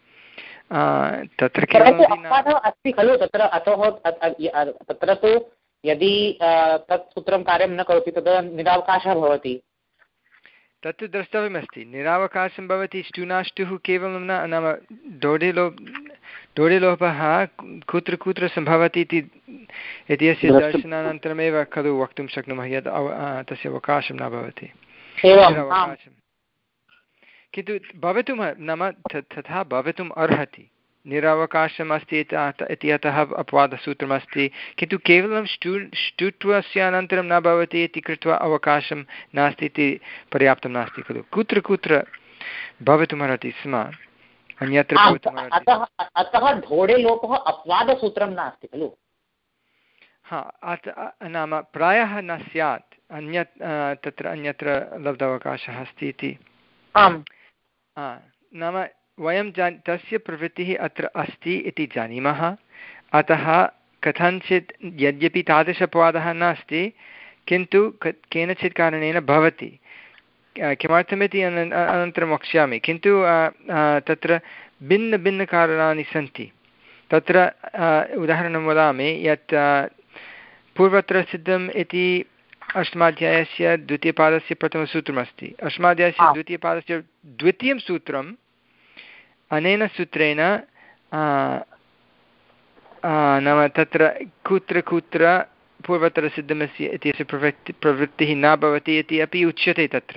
A: तत्र
B: अस्ति खलु तत्र अतः तत्र तु यदि तत् सूत्रं कार्यं न करोति तदा निरावकाशः भवति।
A: तत्तु द्रष्टव्यमस्ति, निरावकाशं भवति। ष्टुनाष्टुः केवलं न, नाम ढोडे लोप ढोडे लोपः कुत्र कुत्र सम्भवति इति इत्यस्य दर्शनानन्तरमेव खलु वक्तुं शक्नुमः यद् तस्य अवकाशं न भवति, निरावकाशं। किन्तु भवितुं नाम तथा भवितुम् अर्हति, निरावकाशम् अस्ति इति अतः अपवादसूत्रमस्ति, किन्तु केवलं ष्टु ष्टुत्वस्य अनन्तरं न भवति इति कृत्वा अवकाशं नास्ति इति पर्याप्तं नास्ति खलु। कुत्र कुत्र भवितुमर्हति स्म, अन्यत्र भवितुमर्हति।
B: अतः ढोडे लोपः अपवादसूत्रं नास्ति खलु।
A: हा, नाम प्रायः न स्यात्, अन्यत् तत्र अन्यत्र लब्धावकाशः अस्ति इति।
B: आम्,
A: नाम वयं जान् तस्य प्रवृत्तिः अत्र अस्ति इति जानीमः, अतः कथञ्चित् यद्यपि तादृशपवादः नास्ति किन्तु केनचित् कारणेन भवति। किमर्थमिति अनन्तरं वक्ष्यामि, किन्तु तत्र भिन्नभिन्नकारणानि सन्ति। तत्र उदाहरणं वदामि यत् पूर्वत्र सिद्धम् इति अष्टमाध्यायस्य द्वितीयपादस्य प्रथमसूत्रमस्ति। अष्टमाध्यायस्य द्वितीयपादस्य द्वितीयं सूत्रम् अनेन सूत्रेण नाम तत्र कुत्र कुत्र पूर्वतरसिद्धमस्य इत्यस्य प्रवृत्ति प्रवृत्तिः न भवति इति अपि उच्यते तत्र।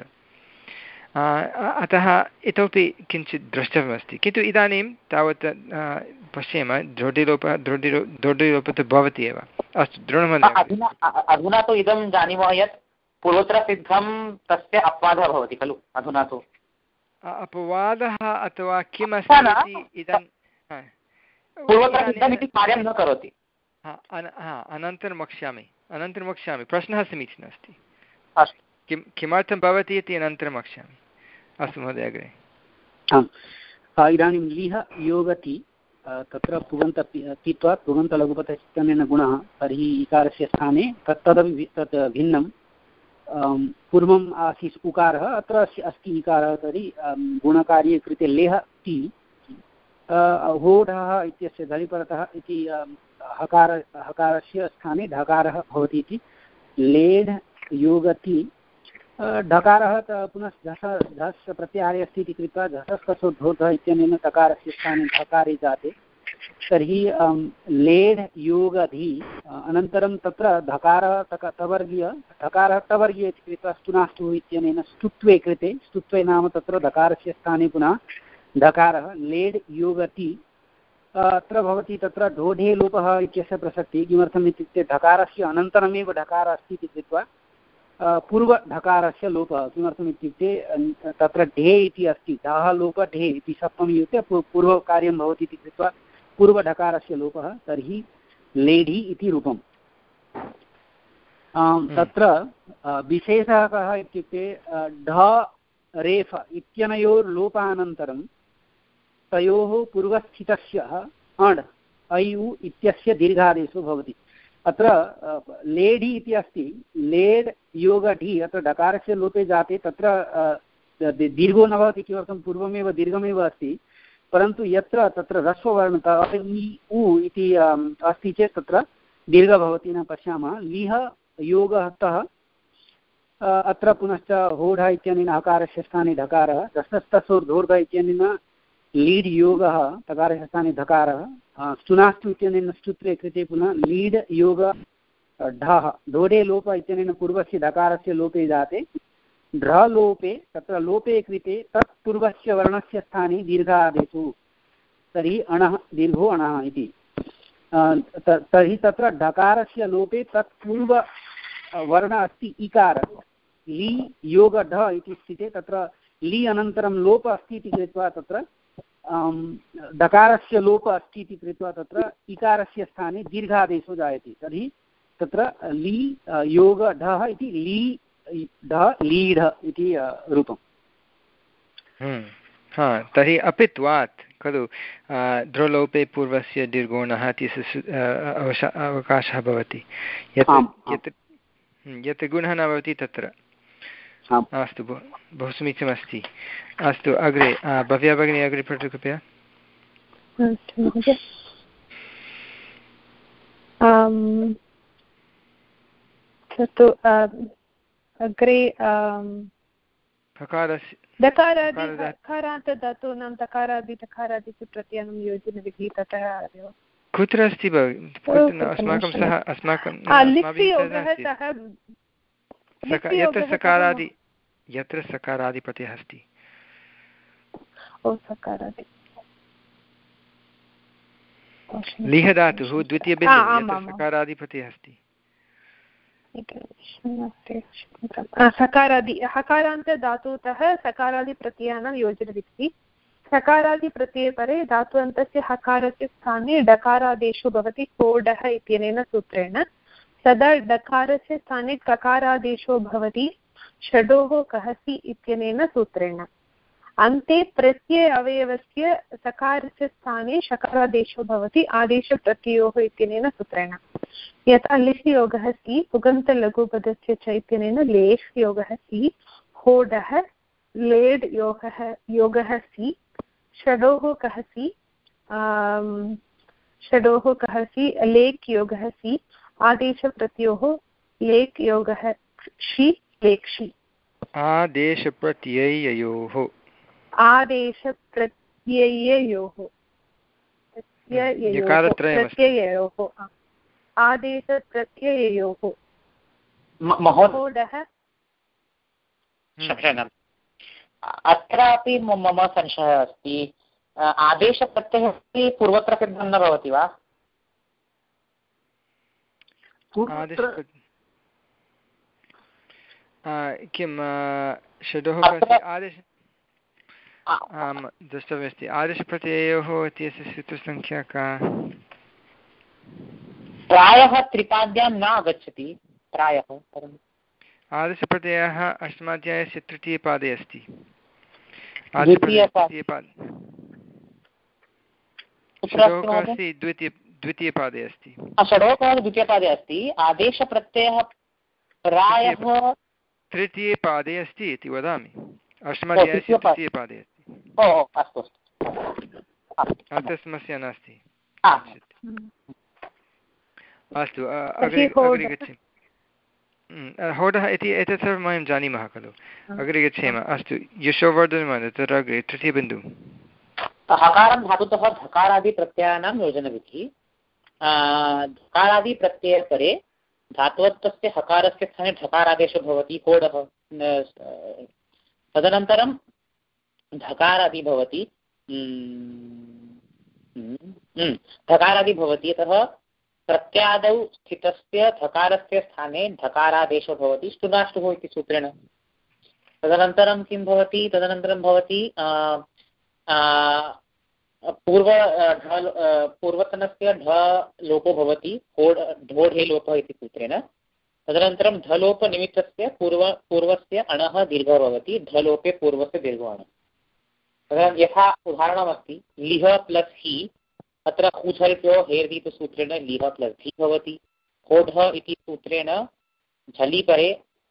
A: अतः इतोपि किञ्चित् द्रष्टव्यमस्ति, किन्तु इदानीं तावत् पश्येम, ढोडिलोपः ढोडिलो ढोडिलोपः तु भवति एव। अस्तु, दृढमहोदय।
B: अधुना तु इदं जानीमः यत् पूर्वोत्तरसिद्धं तस्य अपवादः भवति खलु। अधुना तु
A: अपवादः अथवा किम् अस्ति इदानीं
B: पूर्वोत्तरसिद्धम् इति कार्यं न करोति।
A: अनन्तरं वक्ष्यामि अनन्तरं वक्ष्यामि प्रश्नः समीचीनः अस्ति।
B: अस्तु,
A: किं किमर्थं भवति इति अनन्तरं वक्ष्यामि। अस्तु महोदय, अग्रे।
E: आम्, इदानीं लिह योगति तत्र पुगन्त पित्वा पुगन्तलघुपतश्चनेन गुणः, तर्हि इकारस्य स्थाने तत् तदपि तत् भिन्नं। पूर्वम् आसीत् उकारः, अत्र अस्ति इकारः, तर्हि गुणकार्ये कृते लेह ति होढः इत्यस्य धनिपरतः इति हकार हकारस्य स्थाने ढकारः भवति इति। लेढ योगति ढकारः पुनः झस झस् प्रत्याहारे अस्ति इति कृत्वा झसस्कसोद्धोधः इत्यनेन तकारस्य स्थाने ढकारे जाते। तर्हि लेढ योगधि अनन्तरं तत्र धकारः तवर्गीय ढकारः तवर्गीय इति कृत्वा स्तुनाष्टुः इत्यनेन स्तुत्वे कृते, स्तुत्वे नाम तत्र धकारस्य स्थाने पुनः ढकारः लेढ योगति। अत्र भवति तत्र ढोढे लोपः इत्यस्य प्रसक्तिः। किमर्थम् इत्युक्ते ढकारस्य अनन्तरमेव ढकारः अस्ति इति कृत्वा पूर्वढकारस्य लोपः। किमर्थम् इत्युक्ते तत्र ढे इति अस्ति, ढः लोप ढे इति सप्तमी युक्ते पूर्वकार्यं भवति इति कृत्वा पूर्वढकारस्य लोपः, तर्हि लेढि इति रूपम्। तत्र विशेषः कः इत्युक्ते ढ रेफ इत्यनयोर्लोपानन्तरं तयोः पूर्वस्थितस्य अण् अयु इत्यस्य दीर्घादेशो भवति। अत्र लेढि इति अस्ति, लेड् योगढि, अत्र डकारस्य लोपे जाते तत्र दीर्घो न भवति। किमर्थं? पूर्वमेव दीर्घमेव अस्ति, परन्तु यत्र तत्र ह्रस्ववर्णतः इ उ इति अस्ति चेत् तत्र दीर्घ भवति न पश्यामः। लिह योगतः अत्र पुनश्च होढ इत्यनेन हकारस्य स्थाने ढकारः, दशस्तसोर्धोर्ध इत्यनेन लीड् योगः तकारस्य स्थाने धकारः, स्तुनास्तु इत्यनेन स्तुत्रे कृते पुनः लीड् योग ढः, ढोडे लोप इत्यनेन पूर्वस्य धकारस्य लोपे जाते, ढ्रलोपे तत्र लोपे कृते तत्पूर्वस्य वर्णस्य स्थाने दीर्घादेशो, तर्हि अणः दीर्घो अणः इति। तर्हि तत्र ढकारस्य लोपे तत्पूर्व वर्ण अस्ति इकार, लि योग ढ इति स्थिते तत्र लि अनन्तरं लोप अस्ति इति कृत्वा तत्र डकारस्य लोप अस्ति इति कृत्वा तत्र इकारस्य स्थाने दीर्घादेशो जायते। तर्हि तत्र लि योग ढः इति लि ढ लीढ इति रूपम्।
A: हा, तर्हि अपित्वात् खलु ध्रुलोपे पूर्वस्य दीर्घोणः इति अवकाशः भवति। यत् यत् यत् गुणः न भवति तत्र। अस्तु, बहु समीचीनमस्ति। अस्तु, अग्रे भव्या भगिनी अग्रे पठतु कृपया।
C: अग्रे
A: हकारस्य
C: दकारादि धातूनां तकारादि तकारादिषु प्रत्ययनं योजनविधिः ततः
A: कुत्र अस्ति अस्माकं सह अस्माकं यत्र सकारादि यत्र सकारादिप्रत्ययः अस्ति लिह धातुः द्वितीयबिन्दुः यत्र सकारादिप्रत्ययः अस्ति।
C: सकारादि हकारान्त धातुतः सकारादिप्रत्ययानां योजनविधिः। सकारादिप्रत्यये परे धातुअन्तस्य हकारस्य स्थाने डकारादेशो भवति कोडः इत्यनेन सूत्रेण। तदा डकारस्य स्थाने ककारादेशो भवति षडोः कहसि इत्यनेन सूत्रेण। अन्ते प्रत्यय अवयवस्य सकारस्य स्थाने शकारादेशो भवति आदेशप्रत्ययोः इत्यनेन सूत्रेण। यथा लिह् योगः सि पुगन्तलघुपदस्य च इत्यनेन लेह् योगः सि, होडः लेड् योगः योगः सि, षडोः कहसि षडोः कहसि लेक् योगः सि, आदेशप्रत्ययोः लेक् योगः क्षि लेक्षि।
A: आदेशप्रत्यययोः
C: आदेशप्रत्यययोः प्रत्यययोः आदेशप्रत्यययोः महोदयः।
B: अत्रापि मम संशयः अस्ति, आदेशप्रत्ययः अपि पूर्वत्र सिद्धं न भवति वा?
A: किं षडोः आदेश आम् द्रष्टव्यमस्ति। आदेशप्रत्ययोः इत्यस्य सूत्रसङ्ख्या का?
B: प्रायः त्रिपाद्यां न आगच्छति प्रायः।
A: आदेशप्रत्ययः अष्टमाध्यायस्य तृतीयपादे अस्ति। षडोकः द्वितीय द्वितीयपादे अस्ति।
B: षडोकः द्वितीयपादे अस्ति। आदेशप्रत्ययः प्रायः
A: तृतीयपादे अस्ति इति वदामि। अष्टमाध्यायस्य तृतीयपादे अस्ति।
B: ओ अस्तु अस्तु,
A: अत्र समस्या नास्ति। अस्तु, अग्रे अग्रे गच्छेम। होडः इति एतत् सर्वं वयं जानीमः खलु। अग्रे गच्छेम। अस्तु, यशोवर्धनमहोदय तत्र अग्रे तृतीयबिन्दुः।
B: हकारं धातुतः धकारादिप्रत्ययानां योजनविधिः। धकारादिप्रत्ययपरे धात्वत्वस्य हकारस्य स्थाने ढकारादेशो भवति होडः। तदनन्तरं धकारादि भवति धकारादि भवति अतः प्रत्यादौ स्थितस्य धकारस्य स्थाने ढकारादेशो भवति ष्टुनाष्टुः इति सूत्रेण। तदनन्तरं किं भवति? तदनन्तरं भवति पूर्व पूर्वतनस्य ढ लोपो भवति होड् ढोढे लोपः इति सूत्रेण। तदनन्तरं धलोपनिमित्तस्य पूर्व पूर्वस्य अणः दीर्घः भवति, धलोपे पूर्वस्य दीर्घो अणः। तदा यथा उदाहरणमस्ति लिह प्लस् हि, अत्र हुझल्प्यो हेर्दीतसूत्रेण लिह प्लस् धि भवति। होढ इति सूत्रेण झलि परे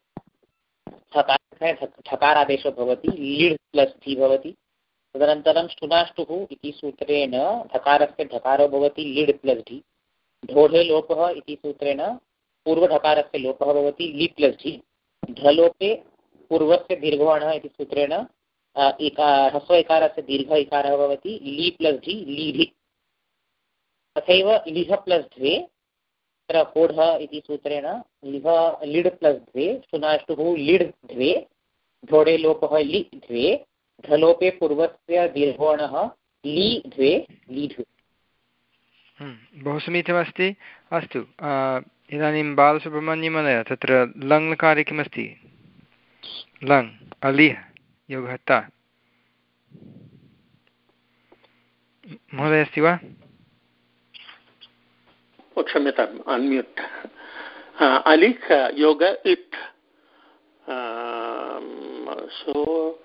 B: ठकारादेशो भवति, लिड् प्लस् धि भवति। तदनन्तरं ष्टुनाष्टुः इति सूत्रेण धकारस्य धकारो भवति, लिड् प्लस् धि। ढोढे लोपः इति सूत्रेण पूर्वढकारस्य लोपः भवति, लि प्लस् धि। ढलोपे पूर्वस्य दीर्घवर्णः इति सूत्रेण ह्रस्व इकारस्य दीर्घ इकारः भवति, लि प्लस् धि लीढि। तथैव लिह प्लस् द्वे, तत्र होढ इति सूत्रेण लिह लिड् प्लस् द्वे, ष्टुनाष्टुः लिड् द्वे, ढोढे लोपः लि द्वे, ढलोपे पूर्वस्य दीर्घवर्णः लि द्वे लीढु।
A: बहु समीचीनमस्ति। अस्तु, इदानीं बालसुब्रह्मण्यमहोदय, तत्र लङ् लकारे किमस्ति? लङ् अलिह योगः ता महोदय अस्ति वा?
F: क्षम्यताम्, अन्म्यूट्। अलिख् योग इत्, सो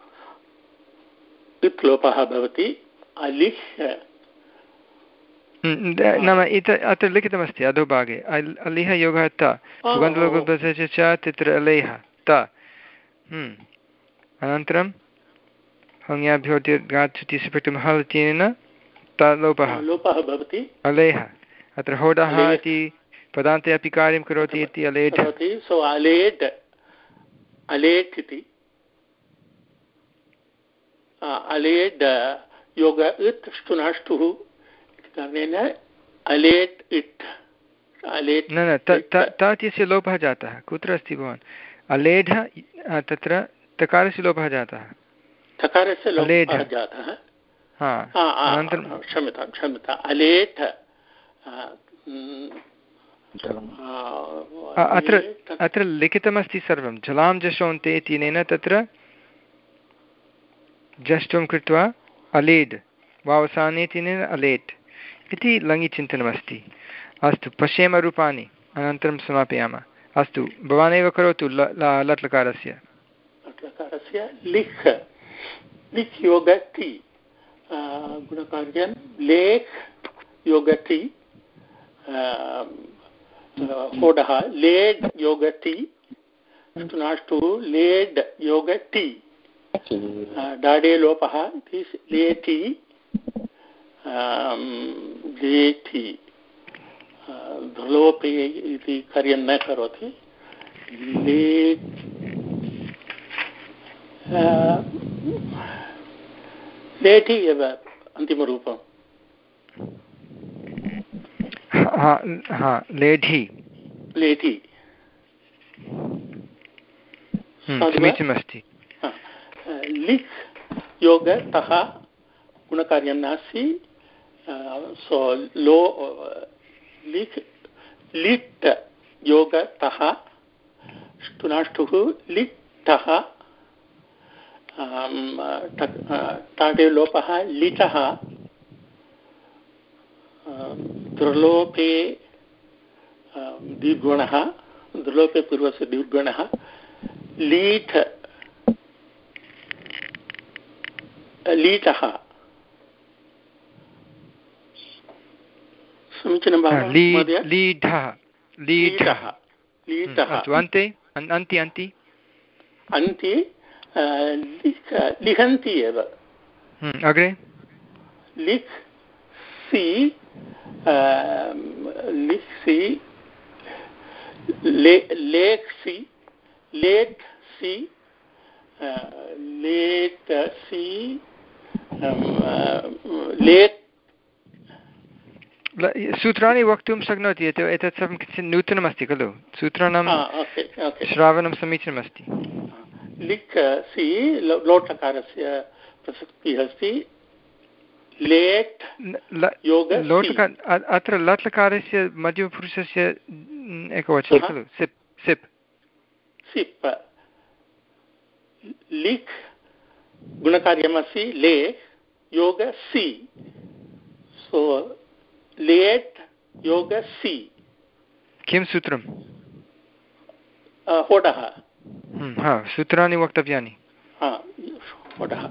F: इत् लोपः भवति। अलिख्
A: नाम इत अत्र लिखितमस्ति अधोभागे, अलिह योगः त सुगन्धलोपस्य च तत्र अलेह त। अनन्तरं हङ्याभ्यो दीर्घात् हल्त्येन त लोपः
F: लोपः भवति।
A: अलेह, अत्र होडः इति पदान्ते अपि कार्यं करोति इति अलेढ।
F: सो अलेड् अलेट् इति अलेड् योग इत् ष्टुनाष्टुः कारणेन अलेट् इट् अलेट्।
A: न न त इत्यस्य लोपः जातः। कुत्र अस्ति भवान्? अलेढ तत्र तकारस्य लोपः जातः,
F: तकारस्य लोपः जातः। क्षम्यतां क्षम्यतां अलेट्।
A: अत्र अत्र लिखितमस्ति सर्वं जलां जशोन्ते इत्यनेन तत्र जष्टुं कृत्वा अलेड् वावसाने इत्यनेन अलेट् इति लङि चिन्तनमस्ति। अस्तु, पश्येम रूपाणि, अनन्तरं समापयामः। अस्तु, भवानेव करोतु लट् लकारस्य।
F: लट् लकारस्य लिख् लिख् योगति गुणकार्यं लेख् योगति। होडः लेड् योगति, ष्टुनाष्टुः लेड् योगति। डाडे लोपः इति लेटि लेटि। धलोपे इति कार्यं न करोति, लेट् लेटि एव अन्तिमरूपम्।
A: लेढि
F: लेढि
A: समीचीनमस्ति।
F: लिख् योग तः गुणकार्यं नास्ति। सो लो लिख् लिट् योग तः ष्टुनाष्टुः लिट् तः। टाटे लोपः लिटः। दुर्लोपे दीर्घगुणः, दुर्लोपे पूर्वस्य दीर्घगुणः लीठ लीटः। समीचीनं वा महोदय?
A: लीढः लीढः
F: लीटः।
A: अन्ते अन्ति अन्ति
F: अन्ति लिखन्ति एव।
A: अग्रे
F: लिख् सि लिख् सि लेख् सि लेट् सि लेट् सि लेट्।
A: सूत्राणि वक्तुं शक्नोति, एतत् सर्वं किञ्चित् नूतनमस्ति खलु, सूत्राणां श्रावणं समीचीनमस्ति।
F: लिख् सि लोट्लकारस्य प्रसक्तिः अस्ति। लेट्
A: लोट्लकार अत्र लट्लकारस्य मध्यमपुरुषस्य एकवचनं खलु, सिप् सिप्
F: सिप्। लिख् गुणकार्यमस्ति लेख् योग सि। सो लेट् योग सि।
A: किं सूत्रं?
F: होडः
A: हा सूत्राणि वक्तव्यानि
F: होडः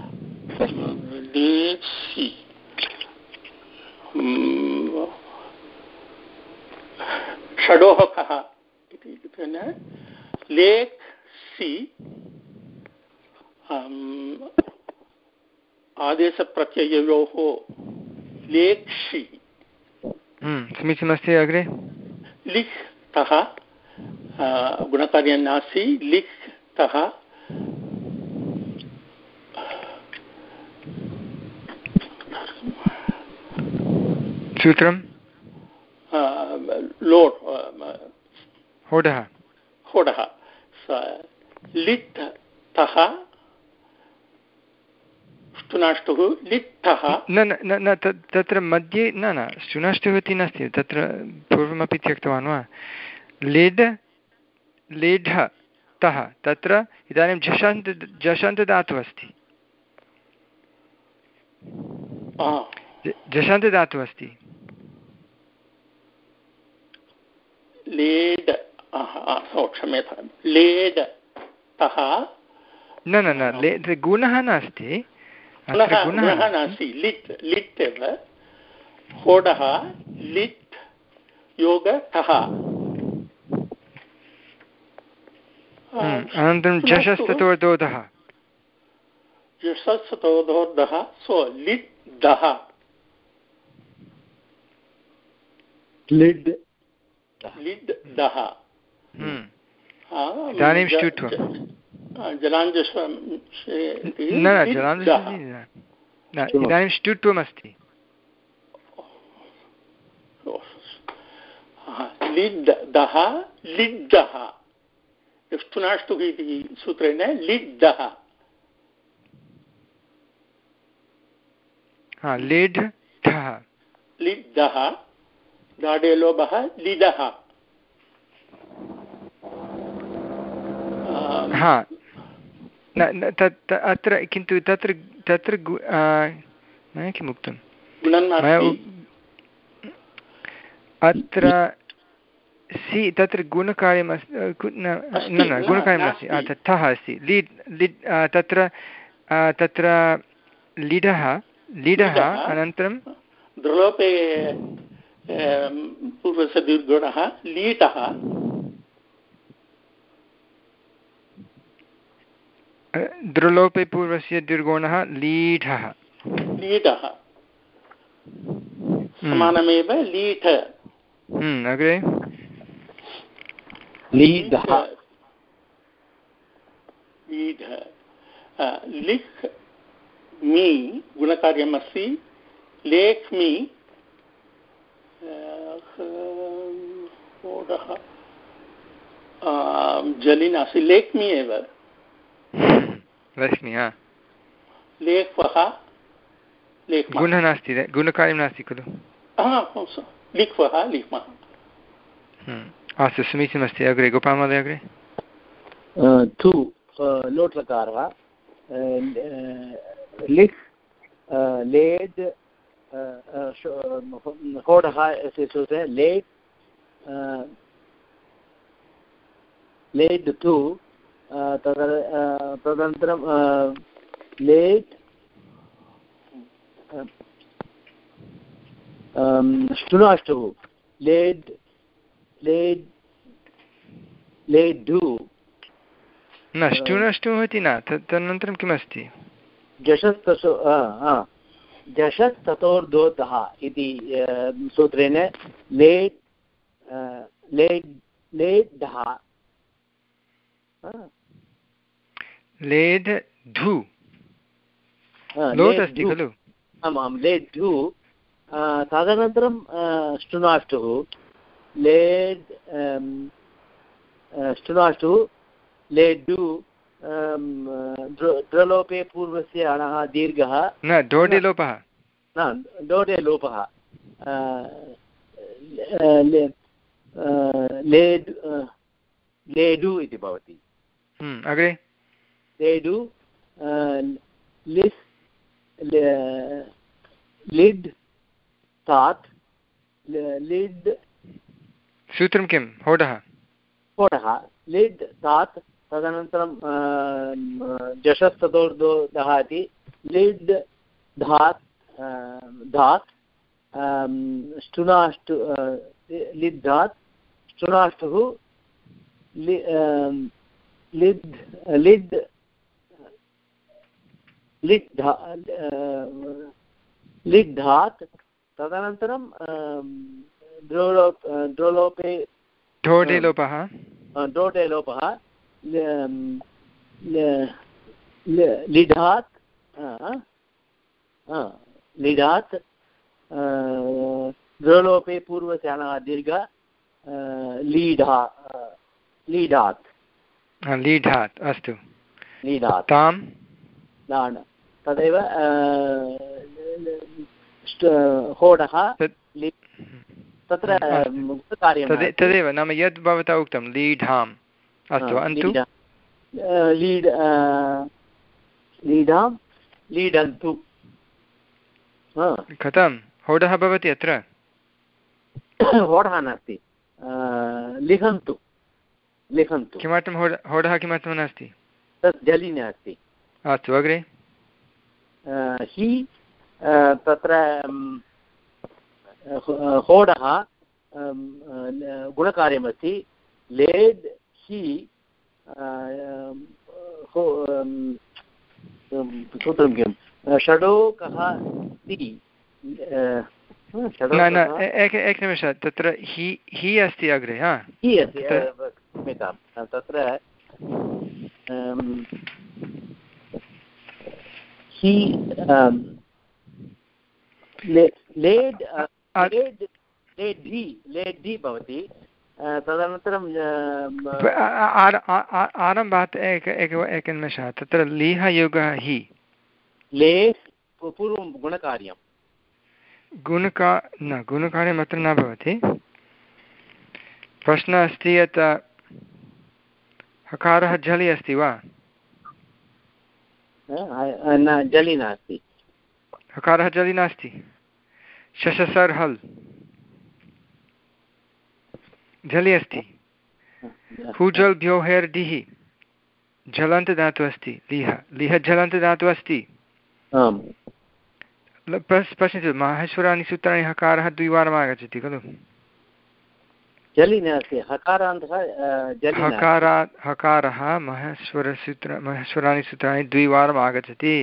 F: लेसि षडोः कः इति लेक् सि आदेशप्रत्यययोः लेक्षि
A: समीचीनमस्ति। अग्रे
F: लिख् तः गुणकार्यं नास्ति लिख् तः
A: सूत्रं
F: लोट्
A: होडः
F: होडः लिट् तः ष्टुनाष्टुः लिट्टः
A: न न न तत्र मध्ये न न ष्टुनाष्टुः इति नास्ति तत्र पूर्वमपि त्यक्तवान् वा लेड् लेढ तः तत्र इदानीं झषन्त झषन्तदातुः अस्ति झषन्तदातुः अस्ति
F: लेड् क्षम्यतां लेड् तः
A: न न न ले गुणः नास्ति
F: गुणः नास्ति लिट् लिट् एव होडः लिट् योग तः
A: अनन्तरं झषस्ततोर्धोधः
F: झषस्ततोर्धोधः सो लिट् दः
D: लिड्
F: लिड् दः
A: इदानीं ष्टुत्वं
F: जलाञ्जस्व
A: न जलाञ्जस्व इदानीं ष्टुत्वमस्ति
F: लिड् दः लिड्डः ष्टुनाष्टुः इति सूत्रेण लिड्डः
A: लिड् ठः
F: लिड्डः दाडे लोभः लिडः
A: हा न तत् अत्र किन्तु तत्र तत्र मया किम् उक्तं अत्र सि तत्र गुणकार्यम् अस्ति न न गुणकार्यं नास्ति ठः अस्ति लिड् लिड् तत्र तत्र लिडः लिडः अनन्तरं
F: द्रलोपे पूर्वस्य दीर्घगुणः लीटः
A: द्रुलोपे पूर्वस्य दीर्घोणः लीढः
F: लीढः समानमेव लीढ
A: अग्रे
D: लीढः
F: लीढ लिख् मी गुणकार्यमस्ति लेख्मि जलि नास्ति लेख्मि एव
A: रश्मि
F: लेख्वः
A: गुणः नास्ति गुणकार्यं नास्ति खलु
F: लिख्वः लिख्मः
A: अस्तु समीचीनमस्ति। अग्रे गोपालमहोदय अग्रे
D: तु लोट्लकारः लिख् लेड् होडः इति सूत्रे लेड् लेड् तु तदनन्तरं लेड् ष्टुनाष्टुः लेड् लेड् लेड् डु
A: न ष्टुनाष्टुः इति न तदनन्तरं किमस्ति
D: झषस्तसो झषस्ततोर्धोतः इति सूत्रेण लेड् लेड् लेड्ढः
A: लेड् धु लोट् अस्ति खलु
D: आमां लेड् धु तदनन्तरं ष्टुनाष्टुः लेड् ष्टुनाष्टुः लेड् डु द्रलोपे पूर्वस्य अणः दीर्घः
A: न डोडे लोपः
D: न डोडे लोपः लेड् लेडु इति भवति
A: अग्रे
D: लेडु लिस् लिड् तात् लिड्
A: सूत्रं किं होडः
D: होडः लिड् धात् तदनन्तरं जशस्ततोर्धः इति लिड् धात् धात् ष्टुनाष्टु लिड् धात् ष्टुनाष्टुः लिड् लिड् लिड् धा लिड् धात् तदनन्तरं द्रोलोप द्रोलोपे
A: ढोढे लोपः
D: ढोढे लोपः लिढात् लिढात् द्रोलोपे पूर्वस्यानः दीर्घ लीढा लीढात्
A: लीढात् अस्तु
D: लीढात्
A: तां
D: दान् तदेव होडः तत्र कार्यं
A: तदेव नाम यद् भवता उक्तं लीढाम् अस्तु अन्तु
D: लीड् लीढां लीडन्तु
A: कथं होडः भवति अत्र
D: होडः नास्ति लिखन्तु लिखन्तु
A: किमर्थं होड होडः किमर्थं नास्ति
D: तत् जलि नास्ति
A: अस्तु अग्रे
D: हि तत्र होडः गुणकार्यमस्ति लेड् हि सूत्रं किं षडोकः इति
A: न न एक एकनिमेषः तत्र हि हि अस्ति अग्रे हा
D: हि अस्ति क्षम्यतां तत्र हि लेड् लेड् लेड् लेड् भवति तदनन्तरं
A: आरम्भात् एक एकनिमेषः तत्र लीः योगः हि
D: ले पूर्वं गुणकार्यं
A: गुणका न गुणकार्यम् अत्र न भवति प्रश्नः अस्ति यत् हकारः झलि अस्ति वा
D: न जलि नास्ति
A: हकारः जलि नास्ति शशसर् हल् झलि अस्ति हुजल् भ्यो हेर् डिः झलन्त धातुः अस्ति लिह लिह झलन्त धातुः अस्ति पश्यतु माहेश्वराणि सूत्राणि हकारः द्विवारम् आगच्छति खलु
D: जलि नास्ति हकारान्तः
A: हकारात् हकारः महेश्वरसूत्र महेश्वराणि सूत्राणि द्विवारम् आगच्छति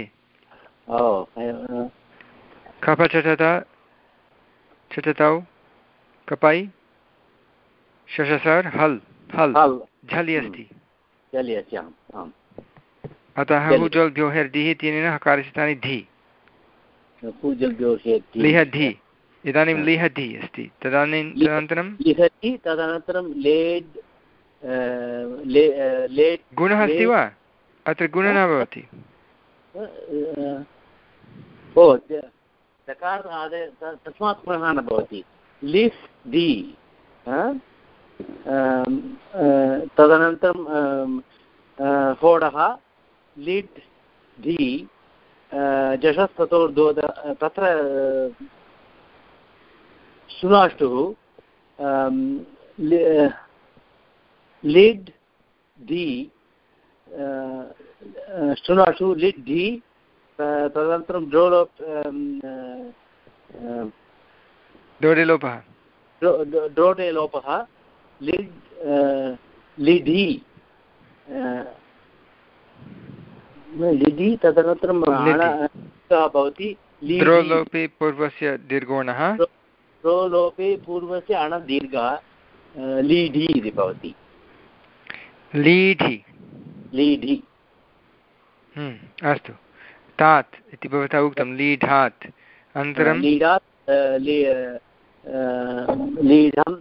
A: कप चटत चटतौ कपै शशसर् हल् हल् झलि अस्ति
D: झलि अस्ति
A: अतः हुजल् भ्योहेर् दिः इत्यनेन हकारस्थाने धि लिह धि इदानीं लिह धि अस्ति तदानीं तदनन्तरं
D: लिहति तदनन्तरं लेड् लेड्
A: गुणः अस्ति वा अत्र गुणः न भवति
D: ओ तस्मात् गुणः न भवति लिफ् दि तदनन्तरं होडः लिड् धि जशस्ततोर्धोद तत्र सुनाष्टुः लिड् धि सुनाष्टुः लिड् धि तदनन्तरं ड्रोलोप्
A: डोडेलोपः
D: डोडेलोपः लिड् लिधि लिधि तदनन्तरं भवति
A: द्रोलोपे पूर्वस्य दीर्घोणः
D: द्रोलोपे पूर्वस्य अणदीर्घः लीढि इति भवति
A: लीढि
D: लीढि
A: अस्तु तात् इति भवता उक्तं लीढात् अनन्तरं
D: लीढात् लीढं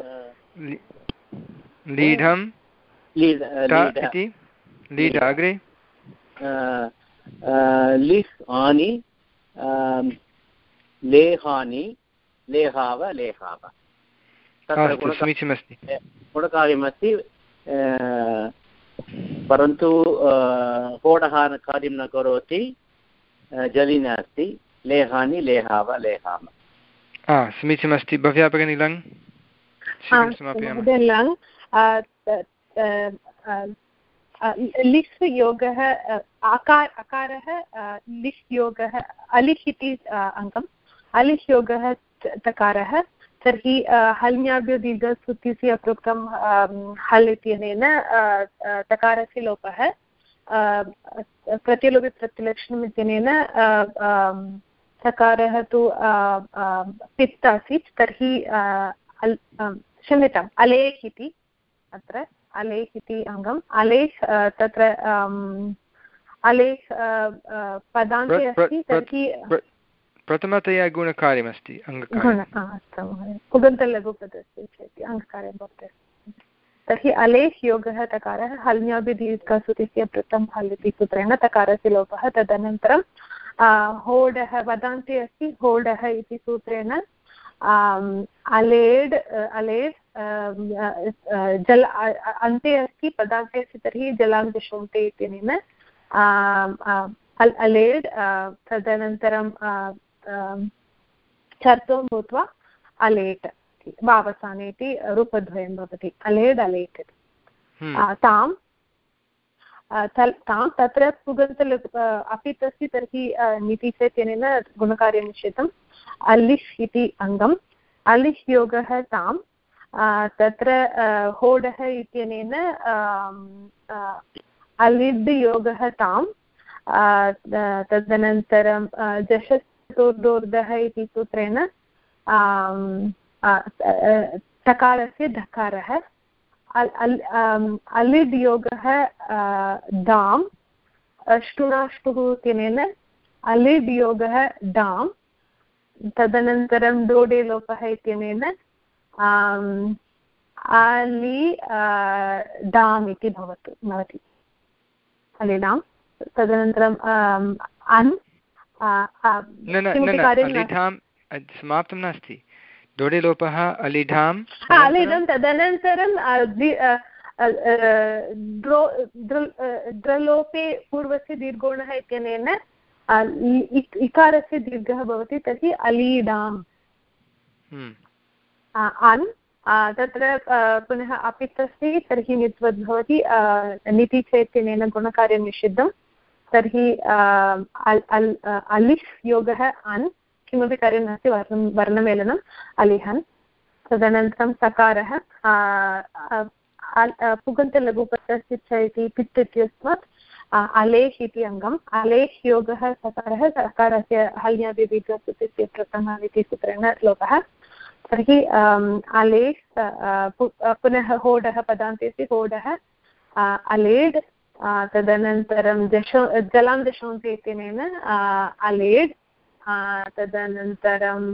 A: लीढं इति लीढ अग्रे
D: लिह् हानि लेहानि लेहाव लेहाव
A: अस्तु समीचीनमस्ति
D: गुणकार्यमस्ति परन्तु होडः कार्यं न करोति जलि नास्ति लेहानि लेहाव लेहाम
A: समीचीनमस्ति भव्या भगिनी लङ्
C: लङ् लिस् योगः आकार अकारः लिस् योगः अलिः इति अङ्गम् अलिः योगः तकारः तर्हि हल्न्याभ्यो दीर्घसूत्रस्य प्रोक्तं हल् इत्यनेन तकारस्य लोपः प्रत्यलोपि प्रत्यलक्षणम् इत्यनेन तकारः तु पित् आसीत् तर्हि क्षम्यताम् अलेः इति अत्र अलेः इति अङ्गम् अलेः तत्र अलेः पदान्ते अस्ति तर्हि
A: प्रथमतया गुणकार्यमस्ति
C: अस्तु महोदय पुगन्तलघुपदस्य चेत् अङ्गकार्यं भवति तर्हि अलेः योगः तकारः हल्न्याभि दीर्घसूत्रस्य पृथं हल् इति सूत्रेण तकारस्य लोपः तदनन्तरं होडः पदान्ते अस्ति होडः इति सूत्रेण अलेड् अलेड् जल अन्ते अस्ति पदान्ते अस्ति तर्हि जलान्तशोन्ते इत्यनेन अलेड् तदनन्तरं चर्त्वं भूत्वा अलेट् वावसाने इति रूपद्वयं भवति अलेड् अलेट् तां तां तत्र पुगन्तलघु अपित् अस्ति तर्हि नितिश इत्यनेन गुणकार्यं निश्चितम् अलिस् इति अङ्गम् अलिस् योगः तां तत्र होडः इत्यनेन अलिड् योगः तां तदनन्तरं जशस्तोर्दोर्धः इति सूत्रेण तकारस्य धकारः अलिड् योगः दाम् अष्टुणाष्टुः इत्यनेन अलिड् योगः डाम् तदनन्तरं डोडे लोपः इत्यनेन अलि डाम् इति भवतु भवति अलिडाम् तदनन्तरम् अन्
A: समाप्तं नास्ति डोडे लोपः अलिढाम्
C: अलिढं तदनन्तरं द्रलोपे पूर्वस्य दीर्घोणः इत्यनेन इकारस्य दीर्घः भवति तर्हि अलीडाम् अन् तत्र पुनः अपित् अस्ति तर्हि नित्वद् भवति निति चैत्यनेन गुणकार्यं निषिद्धं तर्हि अलिस् योगः अन् किमपि कार्यं नास्ति वर्णं वर्णमेलनम् अलिहन् तदनन्तरं सकारः पुगन्तलघुपदस्य च इति पित् इत्यस्मात् अलेः इति अङ्गम् अलेः योगः सकारः सकारस्य हल्न्याभि दीर्घसूत्रस्य प्रथमः इति सूत्रेण लोपः तर्हि अलेः पुनः होडः पदान्ते होडः अलेड् तदनन्तरं जशो जलां दशोन्ते इत्यनेन अलेड् तदनन्तरं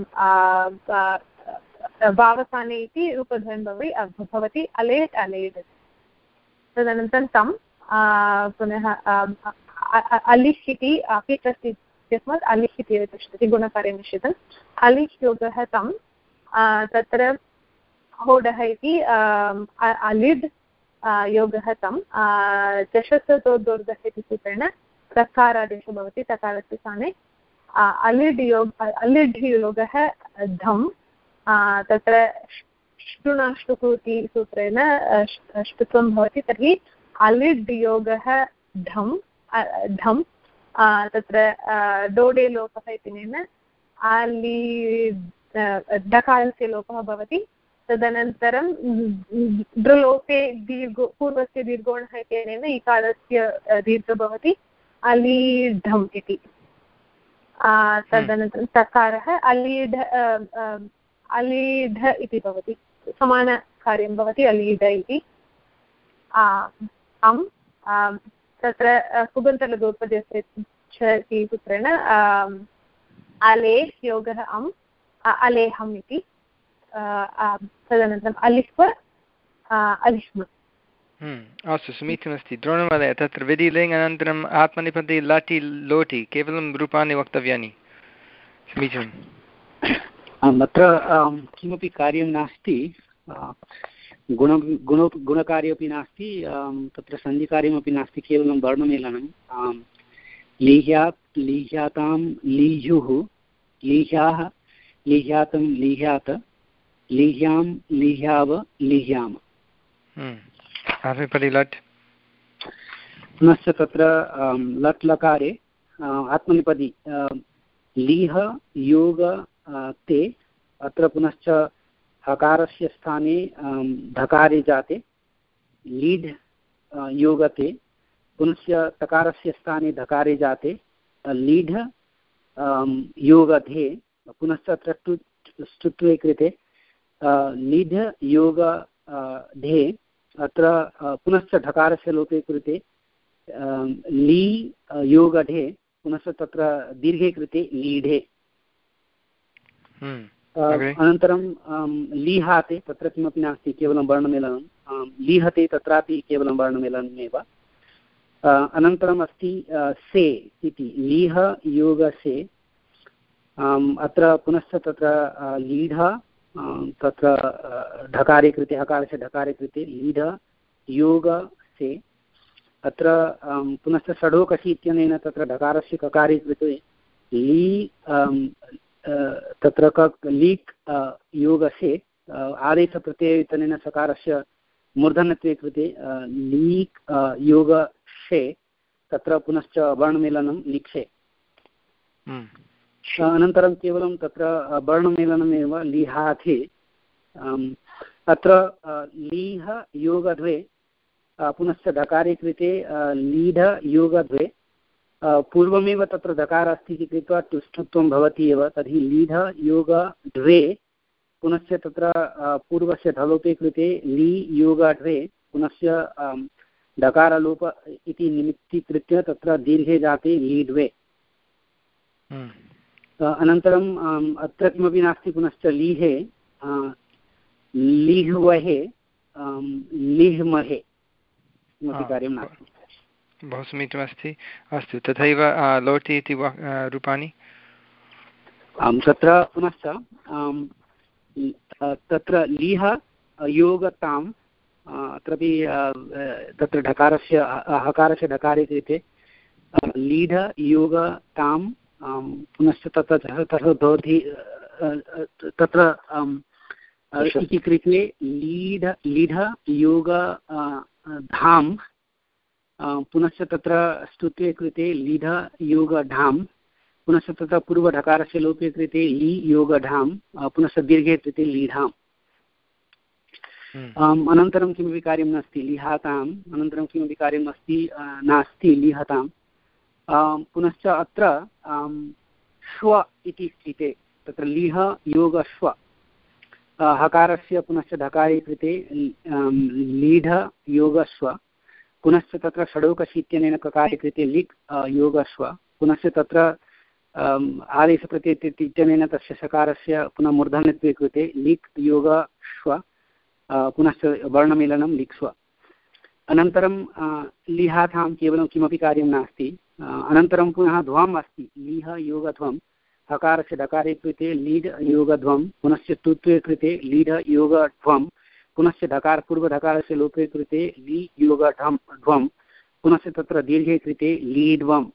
C: वावसाने इति रूपद्वयं भवति भवति अलेड् अलेड् तदनन्तरं तं पुनः अलिह् इति अपि अस्ति इत्यस्मात् अलिह् इति तिष्ठति गुणकार्यं निश्चितम् अलिह् योगः तं तत्र होडः इति अलिड् योगः तं जशस्तोर्दोर्धः इति सूत्रेण तकारादेशो भवति तकारस्य स्थाने अलिड् योग अलिड् योगः धम् तत्र ष्टुनाष्टुः इति सूत्रेण ष्टुत्वं भवति तर्हि अलिड् योगः धम् धम् तत्र डोडे लोपः इत्यनेन अलिड् डकारस्य लोपः भवति तदनन्तरं दृलोपे दीर्घो पूर्वस्य दीर्घोणः इत्यनेन इकारस्य दीर्घः भवति अलीढम् इति तदनन्तरं तकारः अलीढ अलीढ इति भवति समानकार्यं भवति अलीढ इति अम् तत्र पुगन्तलघुपदस्य च इति सूत्रेण अलेः योगः अम् अलेहम् इति तदनन्तरम् अलिह्व अलिह्म
A: अस्तु समीचीनमस्ति द्रोणमहोदय तत्र विधिलिङ् अनन्तरम् आत्मनेपदे लाटि लोटि केवलं रूपाणि वक्तव्यानि समीचीनम्
E: अत्र किमपि कार्यं नास्ति गुण गुण गुणकार्यमपि नास्ति तत्र सन्धिकार्यमपि नास्ति केवलं वर्णमेलनं लीह्यात् लीह्यातां लीजुः लीह्याः लीह्यातं लीह्यात लीह्यां लीह्याव लीह्याम
A: आत्मनेपदी लट्
E: पुनश्च तत्र लट् लकारे आत्मनेपदी लीह योग ते अत्र पुनश्च हकारस्य स्थाने धकारे जाते लीढ योगते पुनश्च तकारस्य स्थाने धकारे जाते लीढ योगधे पुनश्च अत्र स्तुत्वे कृते लीढ योग धे अत्र पुनश्च ढकारस्य लोपे कृते ली योगढे पुनश्च तत्र दीर्घे कृते लीढे अनन्तरं लीहाते तत्र किमपि नास्ति केवलं वर्णमेलनं लीहते तत्रापि केवलं वर्णमेलनमेव अनन्तरम् अस्ति से इति लीह योगसे अत्र पुनश्च तत्र लीढ तत्र ढकारे कृते हकारस्य ढकारे कृते लीढ योग से अत्र पुनश्च षडोकसि इत्यनेन तत्र ढकारस्य ककारे कृते ली तत्र क लीक् योगसे आदेशप्रत्ययेन सकारस्य मूर्धन्यत्वे कृते लीक् योगशे तत्र पुनश्च वर्णमेलनं लिक्षे अनन्तरं केवलं तत्र वर्णमेलनमेव लिहाथे अत्र लीह योगद्वे पुनश्च धकारे कृते लीढ योगद्वे पूर्वमेव तत्र धकार अस्ति इति कृत्वा तुष्टुत्वं भवति एव तर्हि लीढ योग द्वे पुनश्च तत्र पूर्वस्य ढलोपे कृते ली योग द्वे पुनश्च धकारलोप इति निमित्तीकृत्य तत्र दीर्घे जाते लीढ्वे अनन्तरम् अत्र किमपि नास्ति पुनश्च लीहे लीह्वहे लीह्महे किमपि कार्यं नास्ति
A: बहु समीचीनमस्ति अस्तु तथैव लोटि इति रूपाणि
E: तत्र पुनश्च तत्र लीह योगताम् अत्रापि तत्र ढकारस्य हकारस्य ढकारे कृते लीढ योगतां पुनश्च तत्र तत्र भवति तत्र इति कृते लीढ लीढ योग धाम् पुनश्च तत्र स्तुत्वे कृते लीढ योग धाम् पुनश्च तत्र पूर्वढकारस्य लोपे कृते ली योग धाम् पुनश्च दीर्घे कृते लीढाम् अनन्तरं किमपि कार्यं नास्ति लिहाताम् अनन्तरं किमपि कार्यम् अस्ति नास्ति लिहताम् पुनश्च अत्र श्व इति स्थिते तत्र लिह योग श्व हकारस्य पुनश्च ढकारे कृते लीढ योगश्व पुनश्च तत्र षडोकसि इत्यनेन ककारे कृते लिक् योगश्व पुनश्च तत्र आदेशप्रत्यय इत्यनेन तस्य सकारस्य पुनः मूर्धन्यत्वे कृते लिक् योगश्व पुनश्च वर्णमेलनं लिक्ष्व अनन्तरं लिहाथां केवलं किमपि कार्यं नास्ति अनन्तरं पुनः ध्वम् अस्ति लिह योगध्वं हकारस्य डकारे कृते लीढ योगध्वं पुनश्च तुत्वे कृते लीढ योगध्वं पुनश्च ढकार पूर्वढकारस्य लोपे कृते ली योगढं ध्वं पुनश्च तत्र दीर्घे कृते लीढ्वम्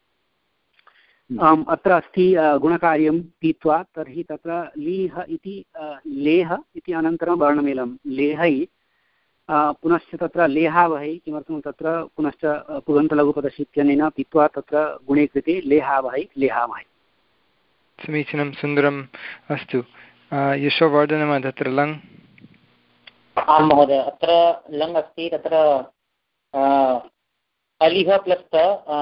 E: अत्र अस्ति गुणकार्यं पीत्वा तर्हि तत्र लीह इति लेह इति अनन्तरं वर्णमेलं लेहै पुनश्च तत्र लेहावहै किमर्थं तत्र पुनश्च पुगन्तलघुपदस्य इत्यनेन पीत्वा तत्र गुणे कृते लेहावहै लेहावहै
A: समीचीनं सुन्दरम् अस्तु यशोवर्धनं तत्र लङ्
B: आं महोदय अत्र लङ् अस्ति तत्र अलिह प्लस्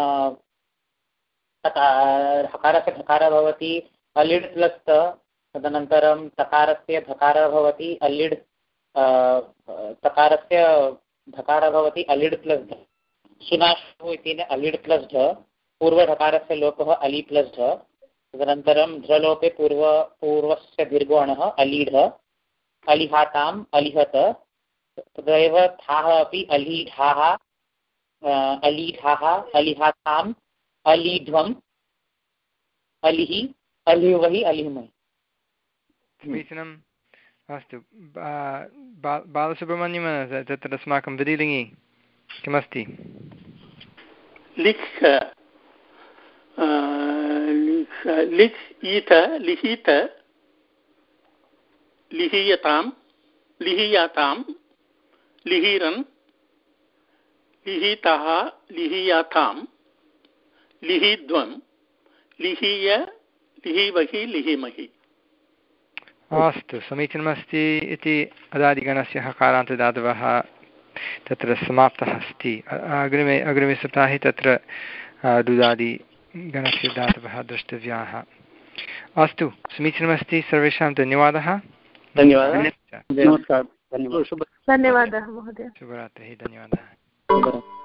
B: हकारस्य धकारः भवति अलिड् प्लस् तदनन्तरं तकारस्य धकारः भवति अलिड् तकारस्य धकारः भवति अलिड् प्लस् ध सुनाशु इति अलिड् प्लस् ढ पूर्वढकारस्य लोपः अलि प्लस् ढ तदनन्तरं ध्रलोपे पूर्व पूर्वस्य दीर्घवर्णः अलीढ अलिहाताम् अलिहत तदैव थाः अपि अलीढाः अलीढाः अलिहाताम् अलीध्वम् अलिहि अलिह्वहि अलिह्महि
A: समीचीनम् अस्तु बालसुब्रह्मण्यं तत्र अस्माकं विधिलिङ्गि किमस्ति
F: लिख् लिख् ईत लिखित लिहीयतां लिहीयातां लिहीरन् लिहितः लिहीयतां लिहिध्वं लिहीय लिहिवहि लिहिमहि।
A: अस्तु, समीचीनमस्ति इति अदादिगणस्य हकारान्तदातवः तत्र समाप्तः अस्ति। अग्रिमे अग्रिमे सप्ताहे तत्र दुदादिगणस्य धातवः द्रष्टव्याः। अस्तु, समीचीनमस्ति। सर्वेषां धन्यवादः।
D: धन्यवादः।
E: नमस्कारः। धन्यवादः महोदय।
A: शुभरात्रिः। धन्यवादः।